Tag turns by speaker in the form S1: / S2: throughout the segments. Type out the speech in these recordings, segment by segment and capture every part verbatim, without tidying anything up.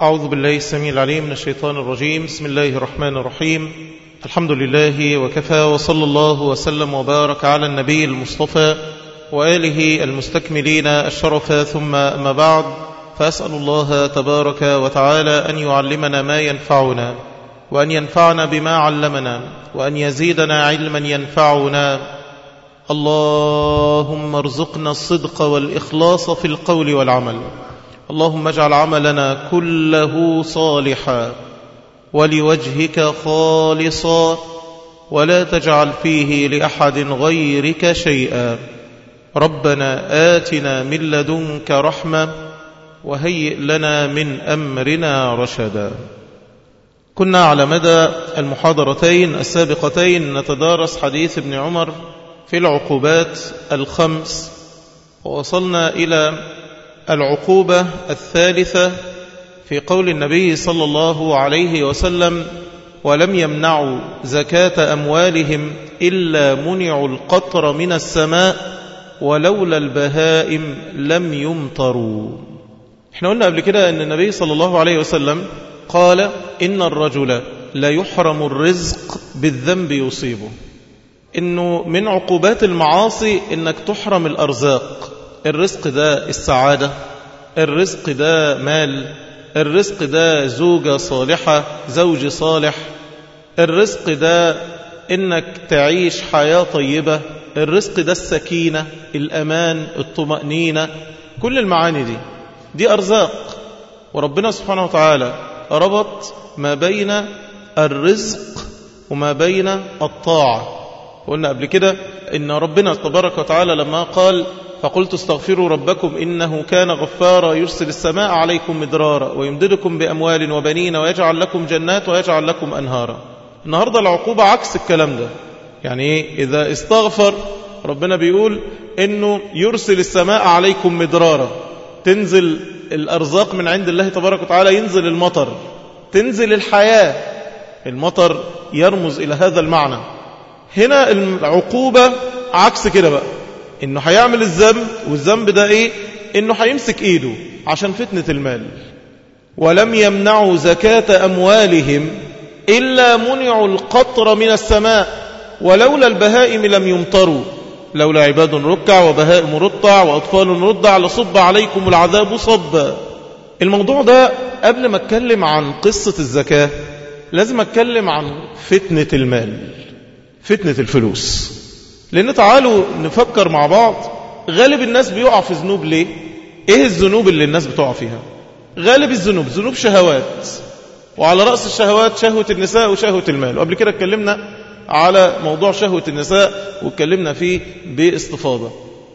S1: أعوذ بالله السميع العليم من الشيطان الرجيم. بسم الله الرحمن الرحيم. الحمد لله وكفى، وصلى الله وسلم وبارك على النبي المصطفى وآله المستكملين الشرف، ثم أما بعد، فأسأل الله تبارك وتعالى أن يعلمنا ما ينفعنا، وأن ينفعنا بما علمنا، وأن يزيدنا علما ينفعنا. اللهم ارزقنا الصدق والإخلاص في القول والعمل. اللهم اجعل عملنا كله صالحا ولوجهك خالصا، ولا تجعل فيه لأحد غيرك شيئا. ربنا آتنا من لدنك رحمة وهيئ لنا من أمرنا رشدا. كنا على مدى المحاضرتين السابقتين نتدارس حديث ابن عمر في العقوبات الخمس، ووصلنا إلى العقوبة الثالثة في قول النبي صلى الله عليه وسلم: ولم يمنعوا زكاة أموالهم إلا منعوا القطر من السماء ولولا البهائم لم يمطروا. احنا قلنا قبل كده أن النبي صلى الله عليه وسلم قال: إن الرجل لا يحرم الرزق بالذنب يصيبه. إنه من عقوبات المعاصي إنك تحرم الأرزاق. الرزق ده السعادة، الرزق ده مال، الرزق ده زوجة صالحة، زوج صالح، الرزق ده إنك تعيش حياة طيبة، الرزق ده السكينة، الأمان، الطمأنينة. كل المعاني دي دي أرزاق. وربنا سبحانه وتعالى ربط ما بين الرزق وما بين الطاعة. قلنا قبل كده إن ربنا تبارك وتعالى لما قال: فقلت استغفروا ربكم إنه كان غفارا يرسل السماء عليكم مدرارا ويمددكم بأموال وبنين ويجعل لكم جنات ويجعل لكم أنهارا. النهاردة العقوبة عكس الكلام ده. يعني إيه؟ إذا استغفر ربنا بيقول إنه يرسل السماء عليكم مدرارا، تنزل الأرزاق من عند الله تبارك وتعالى، ينزل المطر، تنزل الحياة. المطر يرمز إلى هذا المعنى. هنا العقوبة عكس كده بقى، إنه هيعمل الذنب، والذنب ده إيه؟ إنه هيمسك إيده عشان فتنة المال. ولم يمنعوا زكاة أموالهم إلا منعوا القطر من السماء ولولا البهائم لم يمطروا. لولا عباد ركع وبهائم رطع وأطفال رضع لصب عليكم العذاب صبا. الموضوع ده قبل ما أتكلم عن قصة الزكاة لازم أتكلم عن فتنة المال، فتنة الفلوس. لأن تعالوا نفكر مع بعض، غالب الناس بيقع في ذنوب ليه؟ إيه الذنوب اللي الناس بتقع فيها؟ غالب الذنوب ذنوب شهوات، وعلى رأس الشهوات شهوة النساء وشهوة المال. وقبل كده اتكلمنا على موضوع شهوة النساء واتكلمنا فيه باستفاضة.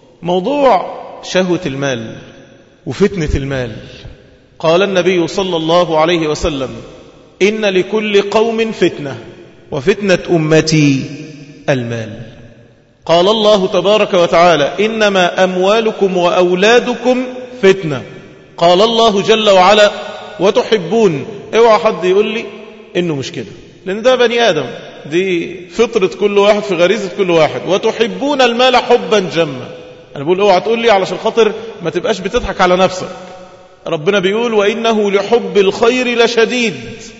S1: موضوع شهوة المال وفتنة المال، قال النبي صلى الله عليه وسلم: إن لكل قوم فتنة وفتنة أمتي المال. قال الله تبارك وتعالى: إنما أموالكم وأولادكم فتنة. قال الله جل وعلا: وتحبون. اوعى حد يقول لي إنه مش كده، لأن ده بني آدم، دي فطرة كل واحد، في غريزة كل واحد. وتحبون المال حبا جما. أنا بقول اوعى تقول لي علشان خاطر ما تبقاش بتضحك على نفسك. ربنا بيقول: وإنه لحب الخير لشديد.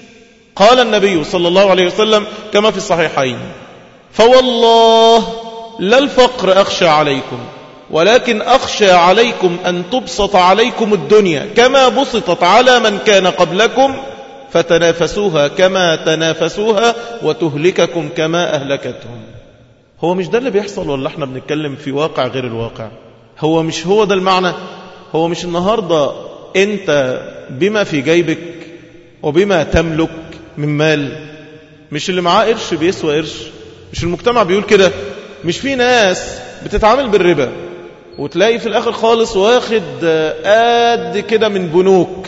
S1: قال النبي صلى الله عليه وسلم كما في الصحيحين: فوالله لا الفقر أخشى عليكم، ولكن أخشى عليكم أن تبسط عليكم الدنيا كما بسطت على من كان قبلكم فتنافسوها كما تنافسوها وتهلككم كما أهلكتهم. هو مش ده اللي بيحصل، ولا احنا بنتكلم في واقع غير الواقع؟ هو مش هو ده المعنى؟ هو مش النهاردة انت بما في جيبك وبما تملك من مال، مش اللي معاه قرش بيسوى قرش؟ مش المجتمع بيقول كده؟ مش في ناس بتتعامل بالربا وتلاقي في الآخر خالص واخد قد كده من بنوك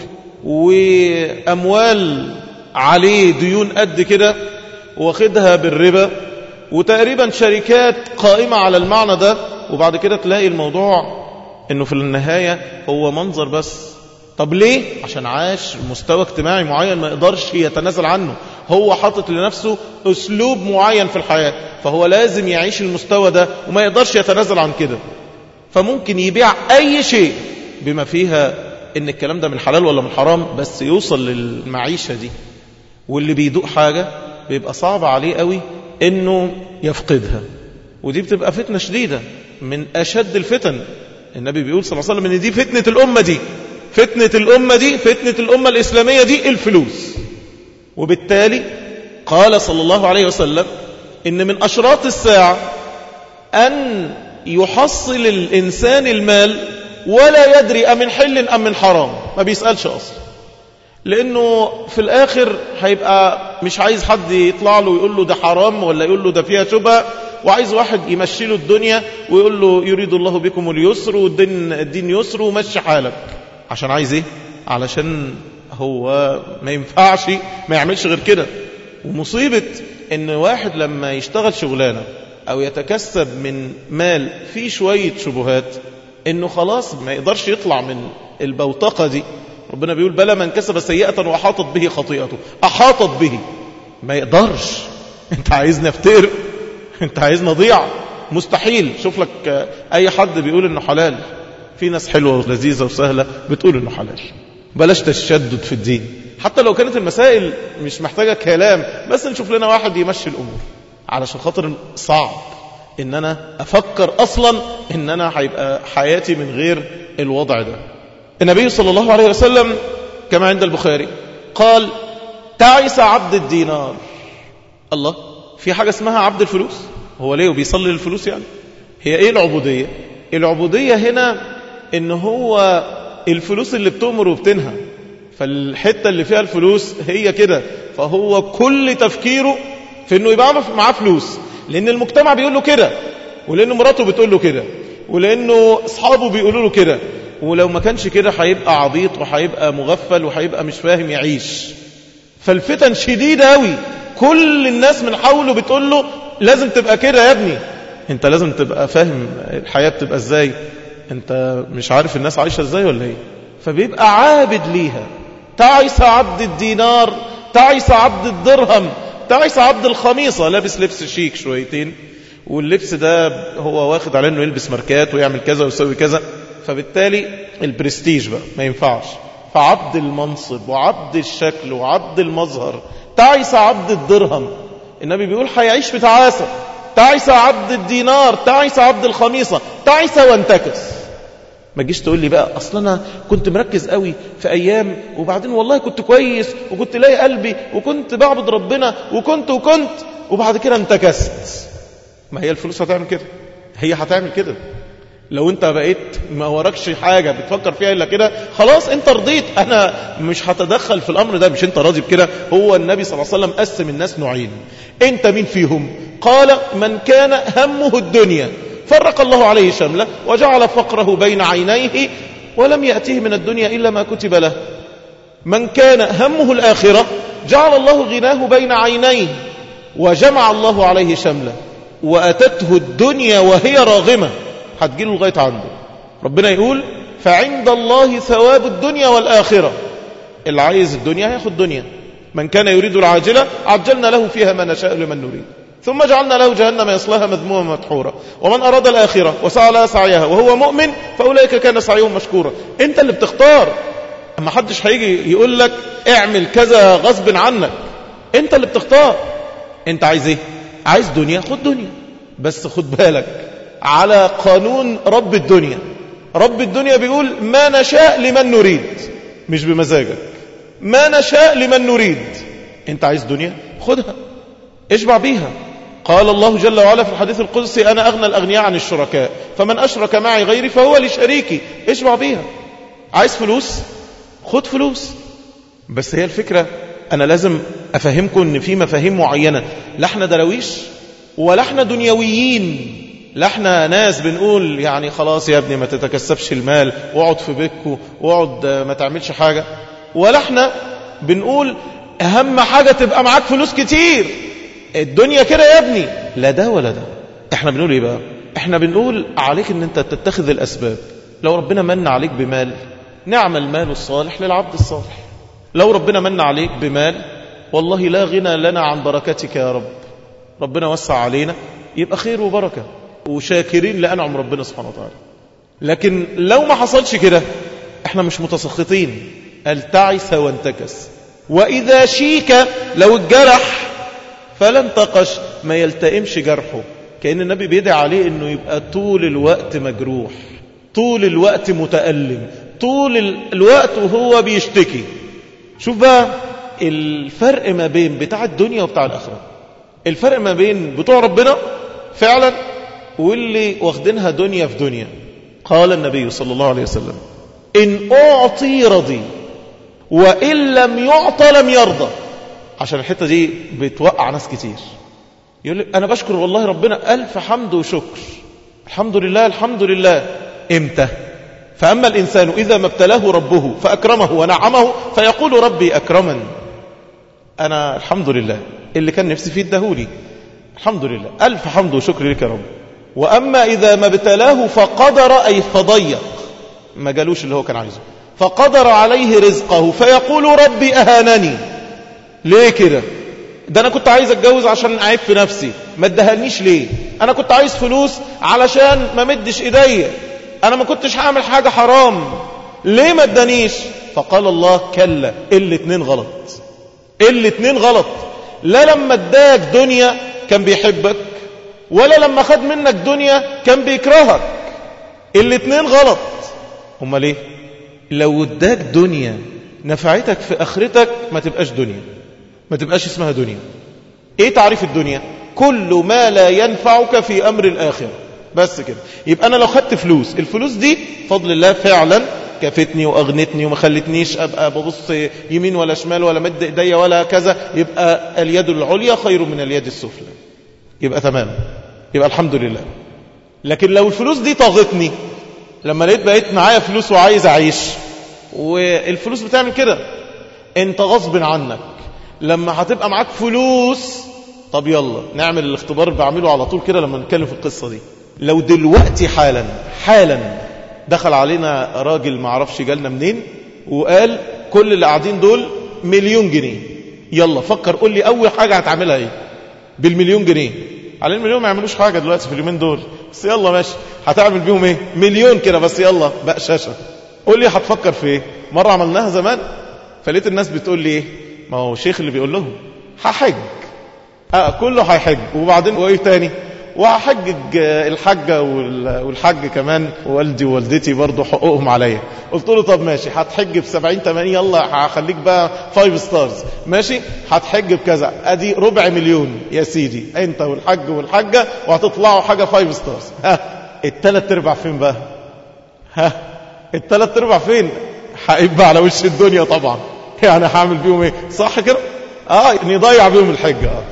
S1: وأموال عليه ديون قد كده واخدها بالربا، وتقريبا شركات قائمة على المعنى ده، وبعد كده تلاقي الموضوع انه في النهاية هو منظر بس. طب ليه؟ عشان عاش مستوى اجتماعي معين ما يقدرش يتنازل عنه. هو حاطط لنفسه أسلوب معين في الحياة، فهو لازم يعيش المستوى ده وما يقدرش يتنازل عن كده. فممكن يبيع أي شيء بما فيها ان الكلام ده من حلال ولا من حرام، بس يوصل للمعيشة دي. واللي بيدوق حاجة بيبقى صعب عليه قوي انه يفقدها، ودي بتبقى فتنة شديدة من اشد الفتن. النبي بيقول صلى الله عليه وسلم ان دي فتنة الامة دي فتنة الامة دي فتنة الامة الاسلامية دي الفلوس. وبالتالي قال صلى الله عليه وسلم إن من أشراط الساعة أن يحصل الإنسان المال ولا يدري أم من حل أم من حرام، ما بيسألش أصلا، لأنه في الآخر هيبقى مش عايز حد يطلع له ويقول له ده حرام ولا يقول له ده فيها شبهة، وعايز واحد يمشي له الدنيا ويقول له يريد الله بكم اليسر والدين الدين يسر ومشي حالك. عشان عايز إيه؟ علشان هو ما ينفعش ما يعملش غير كده. ومصيبة ان واحد لما يشتغل شغلانة او يتكسب من مال فيه شوية شبهات انه خلاص ما يقدرش يطلع من البوتقة دي. ربنا بيقول بلى من كسب سيئة وحاطت به خطيئته، احاطت به، ما يقدرش. انت عايزني افتقر؟ انت عايزني اضيع؟ مستحيل. شوف لك اي حد بيقول انه حلال، في ناس حلوة ولذيذة وسهلة بتقول انه حلال. بلاش تشدد في الدين، حتى لو كانت المسائل مش محتاجة كلام، بس نشوف لنا واحد يمشي الأمور، علشان خاطر صعب إن أنا أفكر أصلا إن أنا هيبقى حياتي من غير الوضع ده. النبي صلى الله عليه وسلم كما عند البخاري قال تعس عبد الدينار. الله، في حاجة اسمها عبد الفلوس؟ هو ليه بيصلي للفلوس يعني؟ هي إيه العبودية؟ العبودية هنا إن هو الفلوس اللي بتؤمر وبتنهى، فالحتة اللي فيها الفلوس هي كده، فهو كل تفكيره في انه يبقى معاه فلوس، لان المجتمع بيقول له كده، ولانه مراته بتقول له كده، ولانه اصحابه بيقولوا له كده. ولو ما كانش كده هيبقى عبيط وهيبقى مغفل وهيبقى مش فاهم يعيش. فالفتن شديدة قوي، كل الناس من حوله بتقول له لازم تبقى كده يا ابني، انت لازم تبقى فاهم الحياة بتبقى ازاي، انت مش عارف الناس عايشة ازاي ولا ايه؟ فبيبقى عابد ليها. تعس عبد الدينار، تعس عبد الدرهم، تعس عبد الخميصة، لابس لبس شيك شويتين، واللبس ده هو واخد على انه يلبس ماركات ويعمل كذا ويسوي كذا، فبالتالي البرستيج بقى ما ينفعش. فعبد المنصب وعبد الشكل وعبد المظهر، تعس عبد الدرهم. النبي بيقول هيعيش بتعاسة. تعس عبد الدينار، تعس عبد الخميصة، تعس وانتكس. ما تجيش تقول لي بقى اصلا انا كنت مركز قوي في ايام، وبعدين والله كنت كويس وكنت لاقي قلبي وكنت بعبد ربنا وكنت وكنت وبعد كده انتكست. ما هي الفلوس هتعمل كده، هي هتعمل كده. لو انت بقيت ما وراكش حاجة بتفكر فيها الا كده، خلاص انت رضيت، انا مش هتدخل في الامر ده، مش انت راضي بكده. هو النبي صلى الله عليه وسلم قسم الناس نوعين، انت مين فيهم؟ قال من كان همه الدنيا فرق الله عليه شمله وجعل فقره بين عينيه ولم يأته من الدنيا إلا ما كتب له. من كان همه الآخرة جعل الله غناه بين عينيه وجمع الله عليه شمله وأتته الدنيا وهي راغمة، هتجيله لغاية عنده. ربنا يقول فعند الله ثواب الدنيا والآخرة. اللي عايز الدنيا هياخد دنيا. من كان يريد العاجلة عجلنا له فيها ما نشاء لمن نريد ثم جعلنا له جهنم يصلاها مذموما مدحورا ومن أراد الآخرة وسعى لها سعيها وهو مؤمن فأولئك كان سعيهم مشكورا. انت اللي بتختار، اما حدش هيجي يقول لك اعمل كذا غصب عنك، انت اللي بتختار. انت عايز ايه؟ عايز دنيا، خد دنيا، بس خد بالك على قانون رب الدنيا. رب الدنيا بيقول ما نشاء لمن نريد، مش بمزاجك، ما نشاء لمن نريد. انت عايز دنيا، خدها اشبع بيها. قال الله جل وعلا في الحديث القدسي أنا أغنى الأغنياء عن الشركاء فمن أشرك معي غيري فهو لشريكي. اشبع بيها. عايز فلوس، خد فلوس. بس هي الفكرة أنا لازم أفهمكم أن في مفاهيم معينة، لا احنا درويش ولا احنا دنيويين، لا احنا ناس بنقول يعني خلاص يا ابني ما تتكسبش المال واقعد في بيتكو واقعد ما تعملش حاجة، ولا احنا بنقول أهم حاجة تبقى معاك فلوس كتير، الدنيا كده يا ابني. لا ده ولا ده. احنا بنقول ايه بقى؟ احنا بنقول عليك ان انت تتخذ الاسباب. لو ربنا من عليك بمال، نعم المال الصالح للعبد الصالح. لو ربنا من عليك بمال، والله لا غنى لنا عن بركتك يا رب، ربنا وسع علينا يبقى خير وبركة وشاكرين لأنعم ربنا سبحانه وتعالى. لكن لو ما حصلش كده، احنا مش متسخطين. قال تعس وانتكس. وإذا شيك لو الجرح فلا انتقش، ما يلتئمش جرحه. كأن النبي بيدعي عليه انه يبقى طول الوقت مجروح، طول الوقت متألم، طول الوقت وهو بيشتكي. شوف بقى الفرق ما بين بتاع الدنيا وبتاع الآخرة. الفرق ما بين بتوع ربنا فعلا واللي واخدينها دنيا في دنيا. قال النبي صلى الله عليه وسلم إن أعطي رضي وإن لم يعطى لم يرضى. عشان الحتة دي بتوقع ناس كتير. يقول لي أنا بشكر والله ربنا ألف حمد وشكر، الحمد لله الحمد لله. إمتى؟ فأما الإنسان إذا ما ابتلاه ربه فأكرمه ونعمه فيقول ربي أكرمن، أنا الحمد لله اللي كان نفسي فيه ادهولي، الحمد لله ألف حمد وشكر لك يا رب. وأما إذا ما ابتلاه فقدر أي فضيق، ما جالوش اللي هو كان عايزه، فقدر عليه رزقه فيقول ربي أهانني. ليه كده؟ ده أنا كنت عايز أتجوز عشان أعيب في نفسي، ما ادهنيش ليه؟ أنا كنت عايز فلوس علشان ما مدش إيديا، أنا ما كنتش هعمل حاجة حرام، ليه ما ادانيش؟ فقال الله كلا، الاتنين غلط، الاتنين غلط. لا لما اداك دنيا كان بيحبك، ولا لما خد منك دنيا كان بيكرهك، الاتنين غلط. هما ليه؟ لو اداك دنيا نفعتك في آخرتك ما تبقاش دنيا، ما تبقاش اسمها دنيا. ايه تعريف الدنيا؟ كل ما لا ينفعك في أمر الآخرة، بس كده. يبقى أنا لو خدت فلوس، الفلوس دي فضل الله فعلا كفتني وأغنتني وما خلتنيش أبقى ببص يمين ولا شمال ولا مد إيديا ولا كذا، يبقى اليد العليا خير من اليد السفلى، يبقى تمام، يبقى الحمد لله. لكن لو الفلوس دي طاغتني، لما لقيت بقيت معايا فلوس وعايز أعيش، والفلوس بتعمل كده، انت غصب عنك لما هتبقى معاك فلوس. طب يلا نعمل الاختبار اللي بعمله على طول كده لما نتكلم في القصة دي. لو دلوقتي حالا حالا دخل علينا راجل ما عرفش جالنا منين وقال كل اللي قاعدين دول مليون جنيه، يلا فكر قول لي أول حاجة هتعملها ايه بالمليون جنيه؟ على المليون ما يعملوش حاجة دلوقتي في اليومين دول، بس يلا ماشي هتعمل بيهم ايه؟ مليون كده بس، يلا بقى شاشة. قول لي هتفكر في ايه؟ مرة عملناها زمان فلقيت الناس بتقول لي ايه؟ ما هو شيخ اللي بيقول لهم هحج، اه كله هيحج، وبعدين وايه تاني؟ وهحجج الحجة والحج كمان، ووالدي ووالدتي برضو حقوقهم عليا. قلت له طب ماشي هتحج بسبعين تمانين، يلا هخليك بقى فايف ستارز، ماشي هتحج بكذا، ادي ربع مليون يا سيدي انت والحج والحجة، وهتطلعوا حاجة فايف ستارز. ها التلات ارباع فين بقى؟ ها التلات ارباع فين؟ هيبقى على وش الدنيا طبعا، يعني هعمل بيهم ايه؟ صح كده؟ اه نضيع بيهم الحجة. اه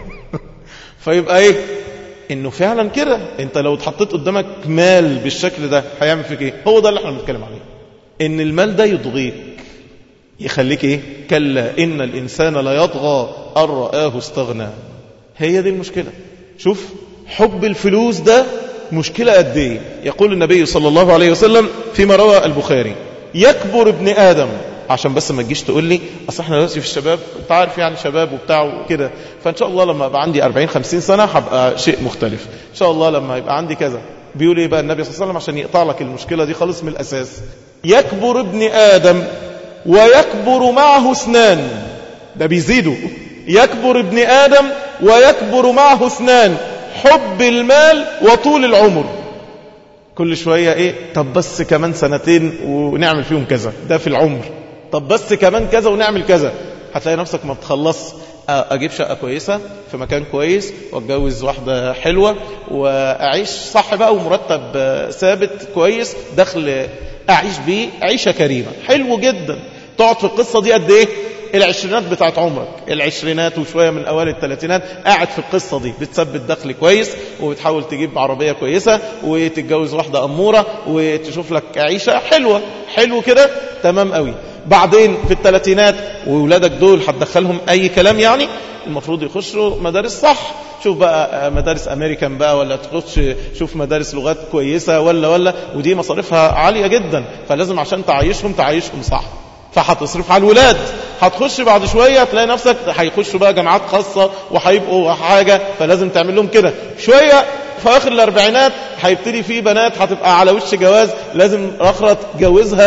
S1: فيبقى ايه؟ انه فعلا كده انت لو اتحطيت قدامك مال بالشكل ده هيعمل فيك ايه؟ هو ده اللي احنا بنتكلم عليه، ان المال ده يضغيك، يخليك ايه؟ كلا ان الانسان لا يطغى ان رآه استغنى. هي دي المشكلة. شوف حب الفلوس ده مشكلة قد ايه. يقول النبي صلى الله عليه وسلم فيما روى البخاري يكبر ابن آدم، عشان بس ما تجيش تقول لي اصل احنا دلوقتي في الشباب، انت عارف يعني شباب وبتاع وكده، فان شاء الله لما ابقى عندي أربعين خمسين سنه هبقى شيء مختلف، ان شاء الله لما يبقى عندي كذا. بيقول ايه بقى النبي صلى الله عليه وسلم عشان يقطع لك المشكله دي خالص من الاساس؟ يكبر ابن آدم ويكبر معه اثنان، ده بيزيدوا، يكبر ابن آدم ويكبر معه اثنان، حب المال وطول العمر. كل شويه ايه؟ طب بس كمان سنتين ونعمل فيهم كذا، ده في العمر. طب بس كمان كذا ونعمل كذا. هتلاقي نفسك ما بتخلص، اجيب شقة كويسة في مكان كويس، واتجوز واحدة حلوة، واعيش صح بقى، ومرتب ثابت كويس، دخل اعيش بيه عيشة كريمة، حلو جدا. تقعد في القصة دي قد ايه؟ العشرينات بتاعت عمرك، العشرينات وشوية من اوائل الثلاثينات، قاعد في القصة دي بتثبت دخل كويس، وبتحاول تجيب عربية كويسة، وتتجوز واحدة أمورة، وتشوف لك عيشة حلوة، حلو كده تمام قوي. بعدين في الثلاثينات وولادك دول هتدخلهم اي كلام، يعني المفروض يخشوا مدارس صح، شوف بقى مدارس امريكان بقى، ولا تخش شوف مدارس لغات كويسة، ولا ولا ودي مصاريفها عالية جدا، فلازم عشان تعيشهم تعيشهم صح، فهتصرف على الولاد. هتخش بعد شوية تلاقي نفسك هيخشوا بقى جامعات خاصة وهيبقوا حاجة، فلازم تعمل لهم كده. شوية في آخر الأربعينات هيبتدي في بنات هتبقى على وش جواز، لازم أخرى تجوزها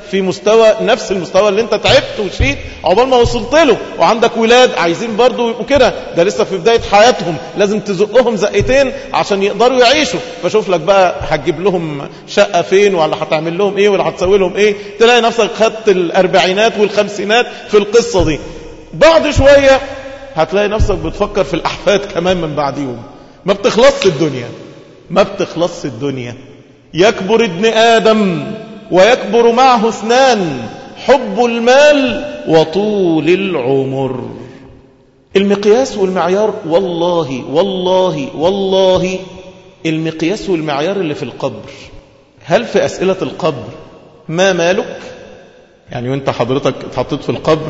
S1: في مستوى نفس المستوى اللي انت تعبت وشيت عقبال ما وصلت له، وعندك ولاد عايزين برضو يبقوا كده، ده لسه في بداية حياتهم، لازم تزقهم زقتين عشان يقدروا يعيشوا. فشوف لك بقى هتجيب لهم شقة فين، ولا هتعمل لهم ايه، ولا هتسوي لهم ايه، تلاقي نفسك خدت الاربعينات والخمسينات في القصة دي. بعد شوية هتلاقي نفسك بتفكر في الأحفاد كمان من بعديهم. ما بتخلصش الدنيا، ما بتخلصش الدنيا. يكبر ابن آدم ويكبر معه اثنان، حب المال وطول العمر. المقياس والمعيار والله والله والله المقياس والمعيار اللي في القبر. هل في أسئلة القبر ما مالك؟ يعني وانت حضرتك اتحطيت في القبر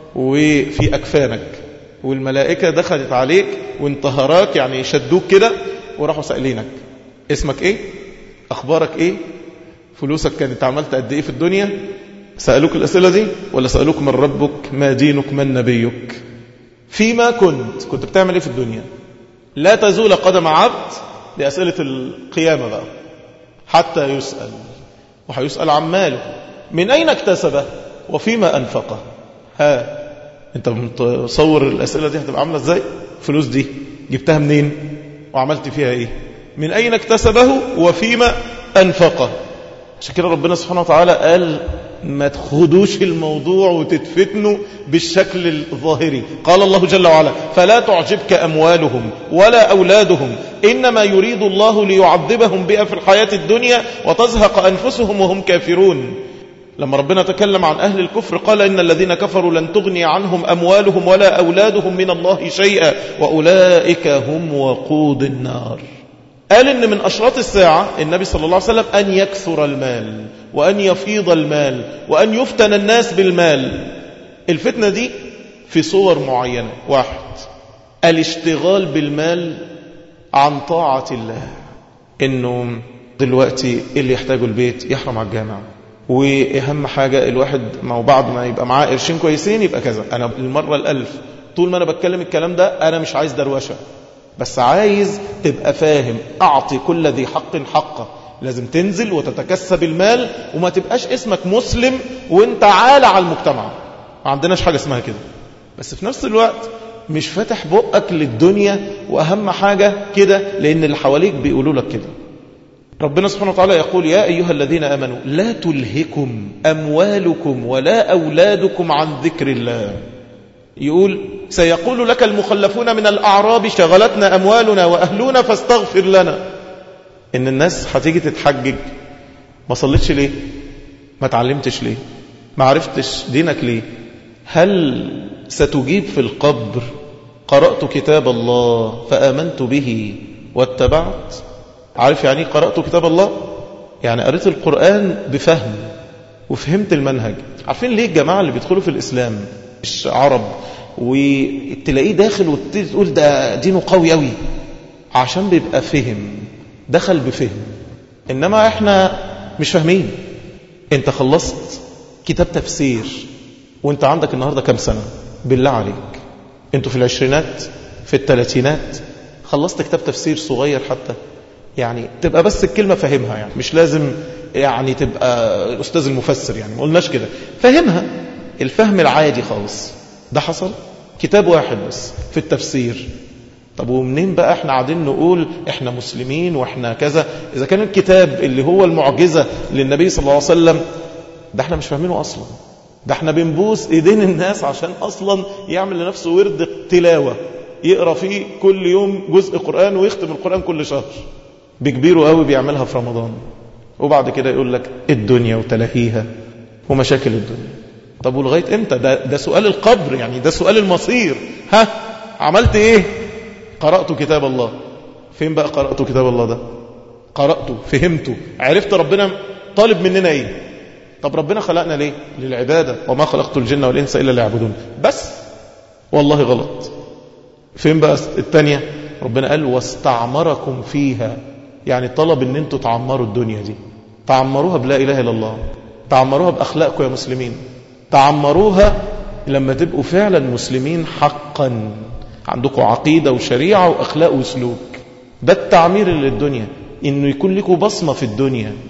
S1: وفي أكفانك والملائكة دخلت عليك وانتهراك، يعني شدوك كده وراحوا سألينك اسمك ايه، أخبارك ايه، فلوسك كانت عملت قد ايه في الدنيا؟ سألوك الأسئلة دي ولا سألوك من ربك، ما دينك، من نبيك، فيما كنت كنت بتعمل ايه في الدنيا؟ لا تزول قدم عبد لأسئلة القيامة بقى حتى يسأل، وهيسأل عن ماله، من أين اكتسبه وفيما أنفقه. ها انت متصور الأسئلة دي هتبقى عاملة ازاي؟ فلوس دي جبتها منين وعملت فيها ايه، من أين اكتسبه وفيما أنفقه. عشان كده ربنا سبحانه وتعالى قال ما تخدوش الموضوع وتتفتنوا بالشكل الظاهري. قال الله جل وعلا فلا تعجبك أموالهم ولا أولادهم إنما يريد الله ليعذبهم بها في الحياة الدنيا وتزهق أنفسهم وهم كافرون. لما ربنا تكلم عن أهل الكفر قال إن الذين كفروا لن تغني عنهم أموالهم ولا أولادهم من الله شيئا وأولئك هم وقود النار. قال إن من أشراط الساعة النبي صلى الله عليه وسلم أن يكثر المال وأن يفيض المال وأن يفتن الناس بالمال. الفتنة دي في صور معينة. واحد، الاشتغال بالمال عن طاعة الله، إنه دلوقتي اللي يحتاجه البيت يحرم على الجامعة، وأهم حاجة الواحد ما بعد ما يبقى معاه قرشين كويسين يبقى كذا. أنا المرة الألف طول ما أنا بتكلم الكلام ده أنا مش عايز دروشة، بس عايز تبقى فاهم أعطي كل ذي حق حقه. لازم تنزل وتتكسب المال وما تبقاش اسمك مسلم وانت عالة على المجتمع، ما عندناش حاجة اسمها كده. بس في نفس الوقت مش فاتح بقك للدنيا، وأهم حاجة كده لأن اللي حواليك بيقولوا لك كده. ربنا سبحانه وتعالى يقول يا أيها الذين آمنوا لا تلهكم أموالكم ولا أولادكم عن ذكر الله. يقول سيقول لك المخلفون من الأعراب شغلتنا أموالنا وأهلنا فاستغفر لنا. إن الناس هتيجي تتحجج، ما صليتش ليه، ما تعلمتش ليه، ما عرفتش دينك ليه. هل ستجيب في القبر قرأت كتاب الله فآمنت به واتبعت؟ عارف يعني قرأت كتاب الله؟ يعني قرأت القرآن بفهم وفهمت المنهج. عارفين ليه الجماعة اللي بيدخلوا في الإسلام مش عرب وتلاقيه داخل وتقول ده دينه قوي قوي؟ عشان بيبقى فهم، دخل بفهم. إنما احنا مش فاهمين. انت خلصت كتاب تفسير وانت عندك النهاردة كم سنة؟ بالله عليك انتوا في العشرينات في الثلاثينات خلصت كتاب تفسير صغير حتى، يعني تبقى بس الكلمة فاهمها، يعني مش لازم يعني تبقى الأستاذ المفسر، يعني ما قلناش كده، فاهمها الفهم العادي خالص. ده حصل كتاب واحد بس في التفسير. طب ومنين بقى احنا قاعدين نقول احنا مسلمين واحنا كذا اذا كان الكتاب اللي هو المعجزة للنبي صلى الله عليه وسلم ده احنا مش فاهمينه اصلا؟ ده احنا بنبوس ايدين الناس عشان اصلا يعمل لنفسه ورد تلاوة يقرأ فيه كل يوم جزء قرآن ويختم القرآن كل شهر. بكبيره قوي بيعملها في رمضان، وبعد كده يقول لك الدنيا وتلهيها ومشاكل الدنيا. طب ولغاية امتى؟ ده, ده سؤال القبر، يعني ده سؤال المصير. ها عملت ايه؟ قرأت كتاب الله. فين بقى قرأت كتاب الله ده؟ قرأته فهمته عرفت ربنا طالب مننا ايه. طب ربنا خلقنا ليه؟ للعبادة، وما خلقت الجن والإنس إلا ليعبدون. بس والله غلط. فين بقى الثانية؟ ربنا قال واستعمركم فيها، يعني طلب ان انتوا تعمروا الدنيا دي، تعمروها بلا إله إلا الله، تعمروها بأخلاقكم يا مسلمين، تعمروها لما تبقوا فعلا مسلمين حقا، عندكم عقيدة وشريعة وأخلاق وسلوك. ده التعمير للدنيا، إنه يكون لكم بصمة في الدنيا.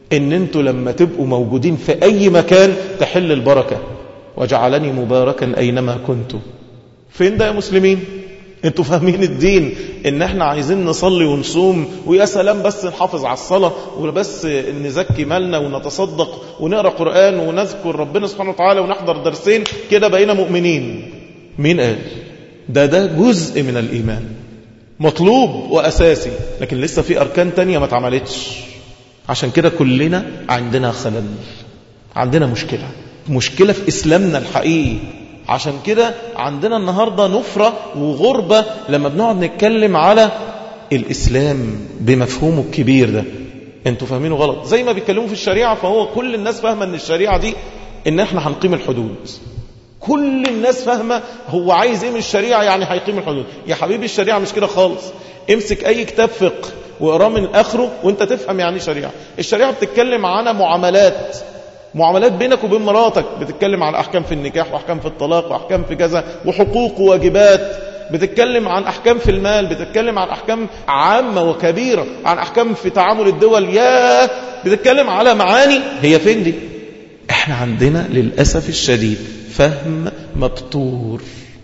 S1: ان انتوا لما تبقوا موجودين في اي مكان تحل البركة. وجعلني مباركا اينما كنت. فين ده يا مسلمين؟ انتوا فاهمين الدين ان احنا عايزين نصلي ونصوم ويا سلام بس نحافظ على الصلاة وبس نزكي مالنا ونتصدق ونقرأ قرآن ونذكر ربنا سبحانه وتعالى ونحضر درسين كده بقينا مؤمنين؟ مين قال؟ ده ده جزء من الإيمان مطلوب وأساسي، لكن لسه في أركان تانية ما اتعملتش. عشان كده كلنا عندنا خلل، عندنا مشكلة مشكلة في إسلامنا الحقيقي. عشان كده عندنا النهاردة نفرة وغربة لما بنقعد نتكلم على الإسلام بمفهومه الكبير ده. انتوا فاهمينه غلط. زي ما بيتكلموا في الشريعة، فهو كل الناس فاهمة ان الشريعة دي ان احنا هنقيم الحدود. كل الناس فاهمة هو عايز ايه من الشريعة، يعني هيقيم الحدود. يا حبيبي الشريعة مش كده خالص. امسك اي كتاب فقه واقراه من اخره وانت تفهم يعني شريعة. الشريعة بتتكلم عن معاملات معاملات بينك وبين مراتك، بتتكلم عن أحكام في النكاح وأحكام في الطلاق وأحكام في كذا وحقوق وواجبات، بتتكلم عن أحكام في المال، بتتكلم عن أحكام عامة وكبيرة، عن أحكام في تعامل الدول، يا بتتكلم على معاني. هي فين دي؟ احنا عندنا للأسف الشديد فهم مبتور،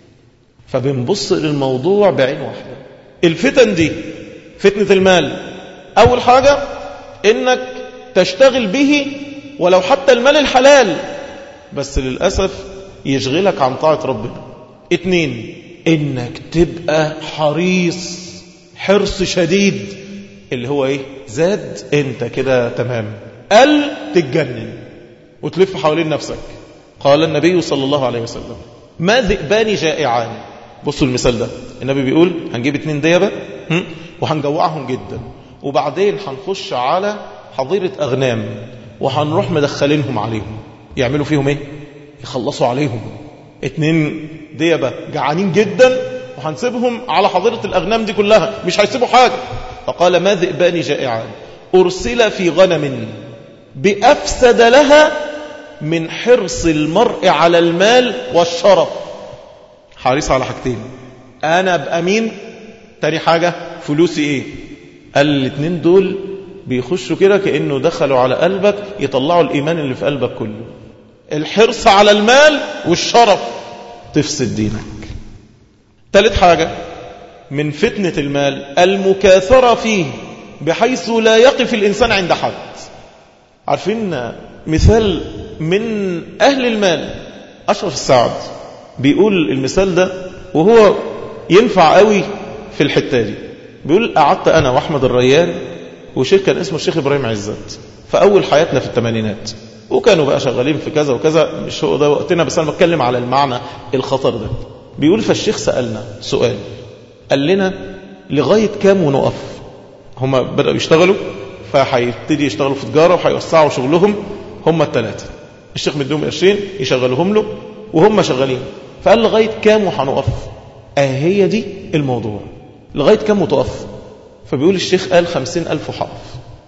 S1: فبنبص للموضوع بعين واحدة. الفتن دي فتنة المال، أول حاجة إنك تشتغل به ولو حتى المال الحلال، بس للأسف يشغلك عن طاعة ربنا. اتنين، انك تبقى حريص حرص شديد، اللي هو ايه؟ زاد انت كده تمام، قل تتجنن وتلف حوالين نفسك. قال النبي صلى الله عليه وسلم: ما ذئبان جائعان. بصوا المثال ده، النبي بيقول هنجيب اتنين ديبة وهنجوعهم جدا، وبعدين هنخش على حظيرة أغنام وهنروح مدخلينهم عليهم. يعملوا فيهم ايه؟ يخلصوا عليهم. اتنين ديبة جعانين جدا وهنسيبهم على حظيرة الأغنام دي كلها، مش هيسيبوا حاجة. فقال: ما ذئبان جائعان أرسل في غنم بأفسد لها من حرص المرء على المال والشرف. حريص على حاجتين، أنا أبقى مين، تاني حاجة فلوسي ايه. قال الاتنين دول بيخشوا كده كأنه دخلوا على قلبك يطلعوا الإيمان اللي في قلبك كله. الحرص على المال والشرف تفسد دينك. ثالث حاجة من فتنة المال المكاثرة فيه بحيث لا يقف الإنسان عند حد. عارفين مثال من أهل المال أشرف السعد بيقول المثال ده وهو ينفع قوي في الحتة دي. بيقول: قعدت أنا وأحمد الريان وشيخ كان اسمه الشيخ إبراهيم عزت في أول حياتنا في الثمانينات، وكانوا بقى شغالين في كذا وكذا، مش هو ده وقتنا، بس أنا بتكلم على المعنى الخطر ده. بيقول: فالشيخ سألنا سؤال، قال لنا لغاية كام ونقف؟ هم بدأوا يشتغلوا، فهيبتدي يشتغلوا في تجارة وهيوسعوا شغلهم. هم الثلاثة، الشيخ مديهم قرشين يشغلهم له وهم شغالين، فقال لغاية كام وهنقف؟ أهي دي الموضوع، لغاية كام وتقف؟ فبيقول الشيخ قال خمسين ألف وحقف.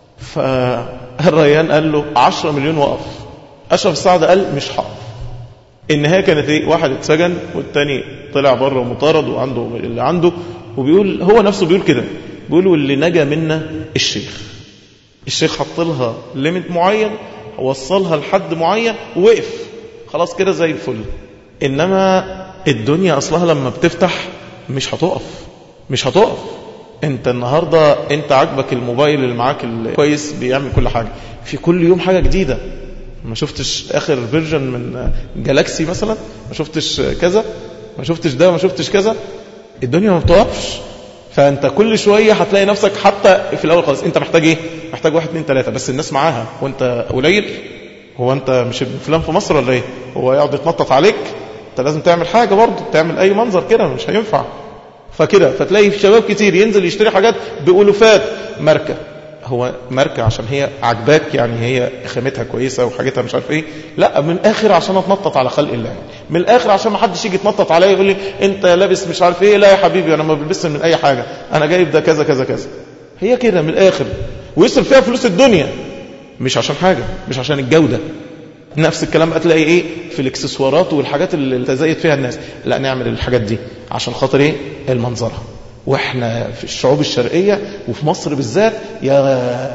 S1: فالريان قال له عشرة مليون وقف. أشرف السعد قال مش حقف. النهاية كانت ايه؟ واحد اتسجن والتاني طلع بره ومطارد وعنده اللي عنده. وبيقول هو نفسه بيقول كده، بيقول: واللي نجا منا الشيخ. الشيخ حط لها ليميت معين، وصلها لحد معين ووقف، خلاص كده زي الفل. إنما الدنيا أصلها لما بتفتح مش هتقف، مش هتقف. انت النهاردة انت عجبك الموبايل اللي معاك الكويس بيعمل كل حاجة، في كل يوم حاجة جديدة. ما شفتش اخر فيرجن من جالاكسي مثلا، ما شفتش كذا، ما شفتش ده، ما شفتش كذا. الدنيا ما بتقفش، فانت كل شوية هتلاقي نفسك حتى في الاول خالص انت محتاج ايه؟ محتاج واحد اتنين تلاتة، بس الناس معاها وانت قليل. هو انت مش ابن فلان في مصر ولا ايه؟ هو يقعد يتنطط عليك؟ انت لازم تعمل حاجة برضه، تعمل اي منظر كده مش هينفع. فكده فتلاقي شباب كتير ينزل يشتري حاجات بألوفات. ماركة، هو ماركة عشان هي عجباك، يعني هي خامتها كويسة وحاجتها مش عارف ايه؟ لا، من الاخر عشان اتنطط على خلق الله، من الاخر عشان ما حدش يجي يتنطط عليا يقول لي انت لابس مش عارف ايه. لا يا حبيبي، انا ما بلبسش من اي حاجة، انا جايب ده كذا كذا كذا. هي كده من الاخر، ويصرف فيها فلوس الدنيا مش عشان حاجة، مش عشان الجودة. نفس الكلام هتلاقي ايه في الاكسسوارات والحاجات اللي تزايد فيها الناس. لا، نعمل الحاجات دي عشان خاطر ايه؟ المنظرة. واحنا في الشعوب الشرقية وفي مصر بالذات، يا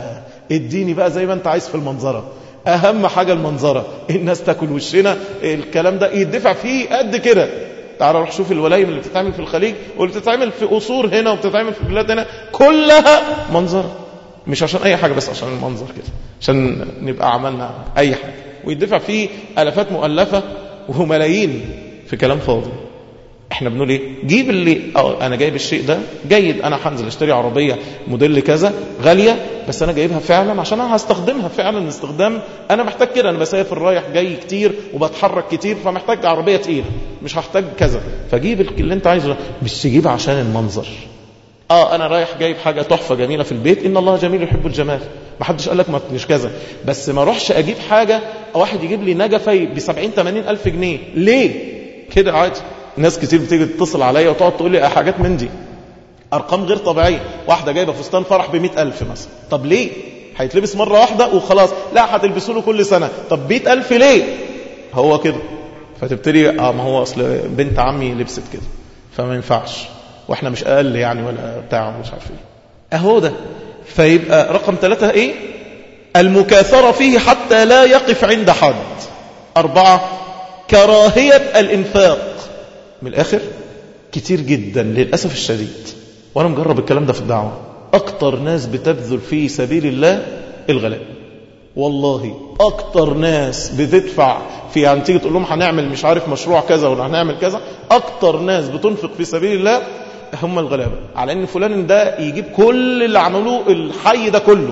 S1: اديني بقى زي ما انت عايز في المنظرة، اهم حاجة المنظرة، الناس تاكل وشنا، الكلام ده يدفع فيه قد كده. تعال روح شوف الولايم اللي بتتعمل في الخليج واللي بتتعمل في قصور هنا وبتتعمل في بلاد هنا، كلها منظرة، مش عشان اي حاجة، بس عشان المنظر كده، عشان نبقى عملنا اي حاجة، ويدفع فيه الافات مؤلفة وملايين في كلام فاضي. احنا بنقول ايه؟ جيب اللي اه انا جايب الشيء ده جيد، انا هنزل اشتري عربيه موديل كذا غاليه، بس انا جايبها فعلا عشان انا هستخدمها فعلا استخدام انا محتاج كده، انا بسافر رايح جاي كتير وبتحرك كتير، فمحتاج عربيه تقيله، مش هحتاج كذا، فجيب اللي انت عايزه، مش تجيب عشان المنظر. اه انا رايح جايب حاجه تحفه جميله في البيت، ان الله جميل يحب الجمال، ما حدش قال لك ما تنش كذا، بس ما اروحش اجيب حاجه واحد يجيب لي نجفه ب سبعين ثمانين الف جنيه ليه كده؟ عادي. ناس كتير بتيجي تتصل عليا وتقعد تقول لي حاجات من دي، ارقام غير طبيعيه، واحده جايبه فستان فرح ب مئة الف مثلا، طب ليه؟ هيتلبس مره واحده وخلاص، لا هتلبسه له كل سنه، طب مئة الف ليه؟ هو كده. فتبتدي اه ما هو اصل بنت عمي لبست كده فما ينفعش، واحنا مش اقل يعني ولا بتاع مش عارف ايه، اهو ده. فيبقى رقم ثلاثة ايه؟ المكاثرة فيه حتى لا يقف عند حد. أربعة، كراهية الإنفاق. من الآخر كتير جدا للأسف الشديد، وأنا مجرب الكلام ده في الدعوة، أكتر ناس بتبذل في سبيل الله الغلاء. والله أكتر ناس بتدفع في، يعني تيجي تقول لهم هنعمل مش عارف مشروع كذا ولا هنعمل كذا، أكتر ناس بتنفق في سبيل الله هم الغلابة، على أن فلان ده يجيب كل اللي عملوه الحي ده كله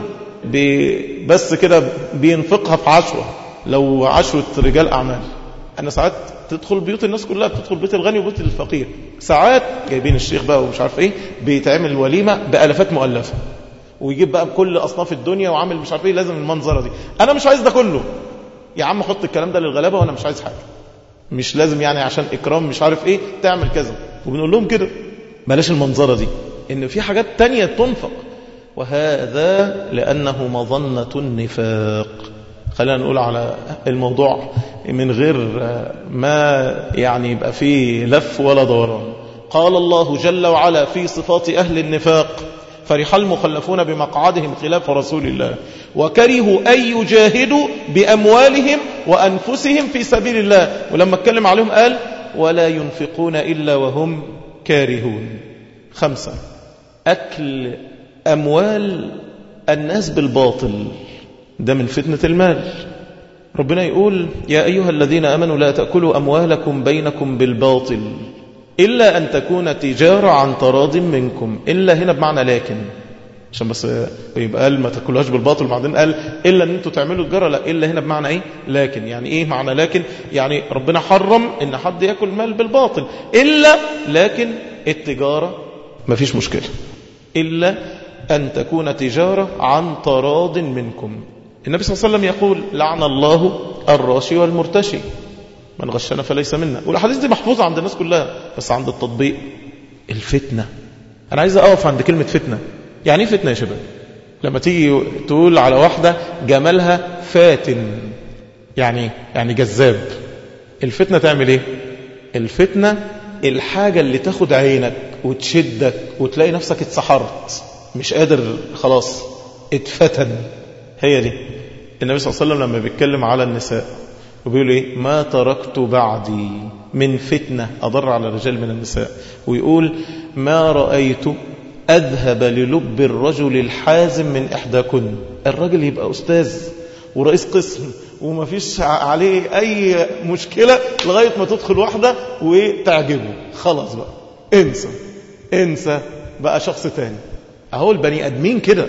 S1: بس كده بينفقها في عشوة، لو عشوة رجال أعمال. أنا ساعات تدخل بيوت الناس كلها، بتدخل بيت الغني وبيت الفقير، ساعات جايبين الشيخ بقى ومش عارف ايه، بيتعمل وليمة بألفات مؤلفة، ويجيب بقى كل أصناف الدنيا وعامل مش عارف ايه، لازم المنظرة دي. أنا مش عايز ده كله يا عم، حط الكلام ده للغلابة وأنا مش عايز حاجة، مش لازم يعني عشان إكرام مش عارف ايه تعمل كذا، وبنقول لهم كده بلاش المنظرة دي، إن في حاجات تانية تنفق، وهذا لأنه مظنة النفاق. خلينا نقول على الموضوع من غير ما يعني يبقى فيه لف ولا دوران. قال الله جل وعلا في صفات أهل النفاق: فرح المخلفون بمقعدهم خلاف رسول الله وكرهوا أن يجاهدوا بأموالهم وأنفسهم في سبيل الله. ولما اتكلم عليهم قال: ولا ينفقون إلا وهم كارهون. خمسة، أكل أموال الناس بالباطل، ده من فتنة المال. ربنا يقول: يا أيها الذين آمنوا لا تأكلوا أموالكم بينكم بالباطل إلا أن تكون تجارة عن تراض منكم. إلا هنا بمعنى لكن، عشان بس يبقى قال ما تأكلوهاش بالباطل بعدين قال إلا أن أنتوا تعملوا تجارة، لا، إلا هنا بمعنى إيه؟ لكن. يعني إيه معنى لكن؟ يعني ربنا حرم إن حد يأكل مال بالباطل، إلا لكن التجارة ما فيش مشكلة، إلا أن تكون تجارة عن تراض منكم. النبي صلى الله عليه وسلم يقول: لعن الله الراشي والمرتشي، من غشنا فليس منا. والحديث دي محفوظة عند الناس كلها، بس عند التطبيق الفتنة. أنا عايز أقف عند كلمة فتنة. يعني إيه فتنة يا شباب؟ لما تيجي تقول على واحدة جمالها فاتن، يعني يعني جذاب. الفتنة تعمل إيه؟ الفتنة الحاجة اللي تاخد عينك وتشدك وتلاقي نفسك اتسحرت، مش قادر خلاص، اتفتن. هي دي. النبي صلى الله عليه وسلم لما بيتكلم على النساء وبيقول ايه: ما تركت بعدي من فتنة أضر على الرجال من النساء، ويقول: ما رأيت أذهب للب الرجل الحازم من إحداكن. الرجل يبقى أستاذ ورئيس قسم وما فيش عليه أي مشكلة لغاية ما تدخل واحدة وتعجبه، خلاص بقى انسى انسى بقى شخص تاني. أهو البني أدمين كده،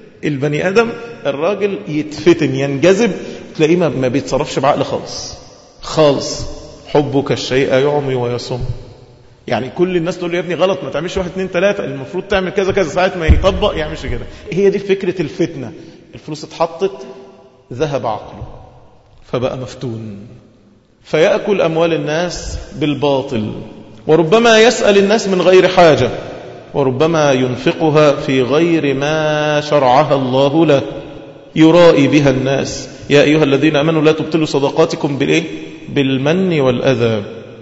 S1: البني أدم الراجل يتفتن ينجذب، تلاقيه ما بيتصرفش بعقل خالص خالص. حبك الشيء يعمي ويصم. يعني كل الناس تقول له: يا ابني غلط، ما تعملش واحد اتنين تلاتة، المفروض تعمل كذا كذا، ساعة ما يطبق يعملش كده. هي دي فكرة الفتنة. الفلوس اتحطت، ذهب عقله فبقى مفتون، فيأكل أموال الناس بالباطل، وربما يسأل الناس من غير حاجة، وربما ينفقها في غير ما شرعها الله له، يرائي بها الناس. يا أيها الذين آمنوا لا تبطلوا صدقاتكم بالإيه؟ بالمن والأذى.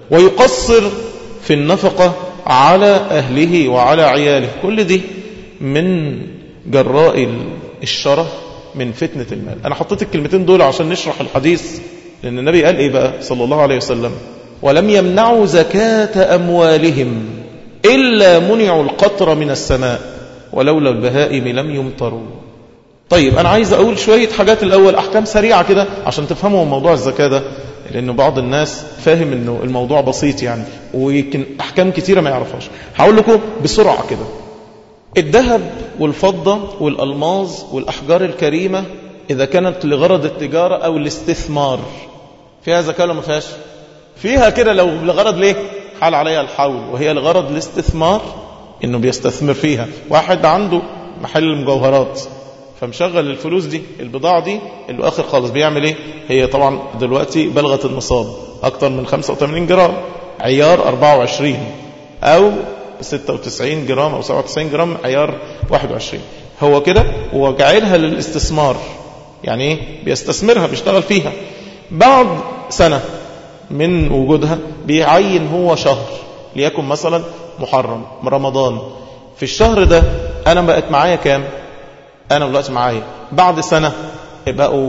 S1: ويقصر في النفقة على أهله وعلى عياله. كل دي من جراء الشره من فتنة المال. أنا حطيت الكلمتين دول عشان نشرح الحديث، لأن النبي قال إيه بقى صلى الله عليه وسلم؟ ولم يمنعوا زكاة أموالهم إلا منعوا القطر من السماء ولولا البهائم لم يمطروا. طيب أنا عايز أقول شوية حاجات الأول، أحكام سريعة كده عشان تفهموا موضوع الزكاة ده، لأنه بعض الناس فاهم أنه الموضوع بسيط يعني، ويمكن أحكام كتيرة ما يعرفهاش. هقول لكم بسرعة كده. الذهب والفضة والألماظ والأحجار الكريمة إذا كانت لغرض التجارة أو الاستثمار فيها زكاة ولا ما فيهاش؟ فيها كده. لو لغرض ليه حال عليها الحول، وهي لغرض الاستثمار إنه بيستثمر فيها. واحد عنده محل مجوهرات فمشغل الفلوس دي البضاعة دي اللي آخر خالص بيعمل إيه؟ هي طبعا دلوقتي بلغت النصاب أكتر من خمسة وثمانين جرام، عيار أربعة وعشرين أو ستة وتسعين جرام أو سبعة وتسعين جرام عيار واحد وعشرين. هو كده وجعلها للاستثمار، يعني إيه؟ بيستثمرها بيشتغل فيها. بعد سنة من وجودها بيعين هو شهر، ليكن مثلا محرم رمضان. في الشهر ده أنا بقت معايا كام؟ أنا دلوقتي معايا بعد سنة بقوا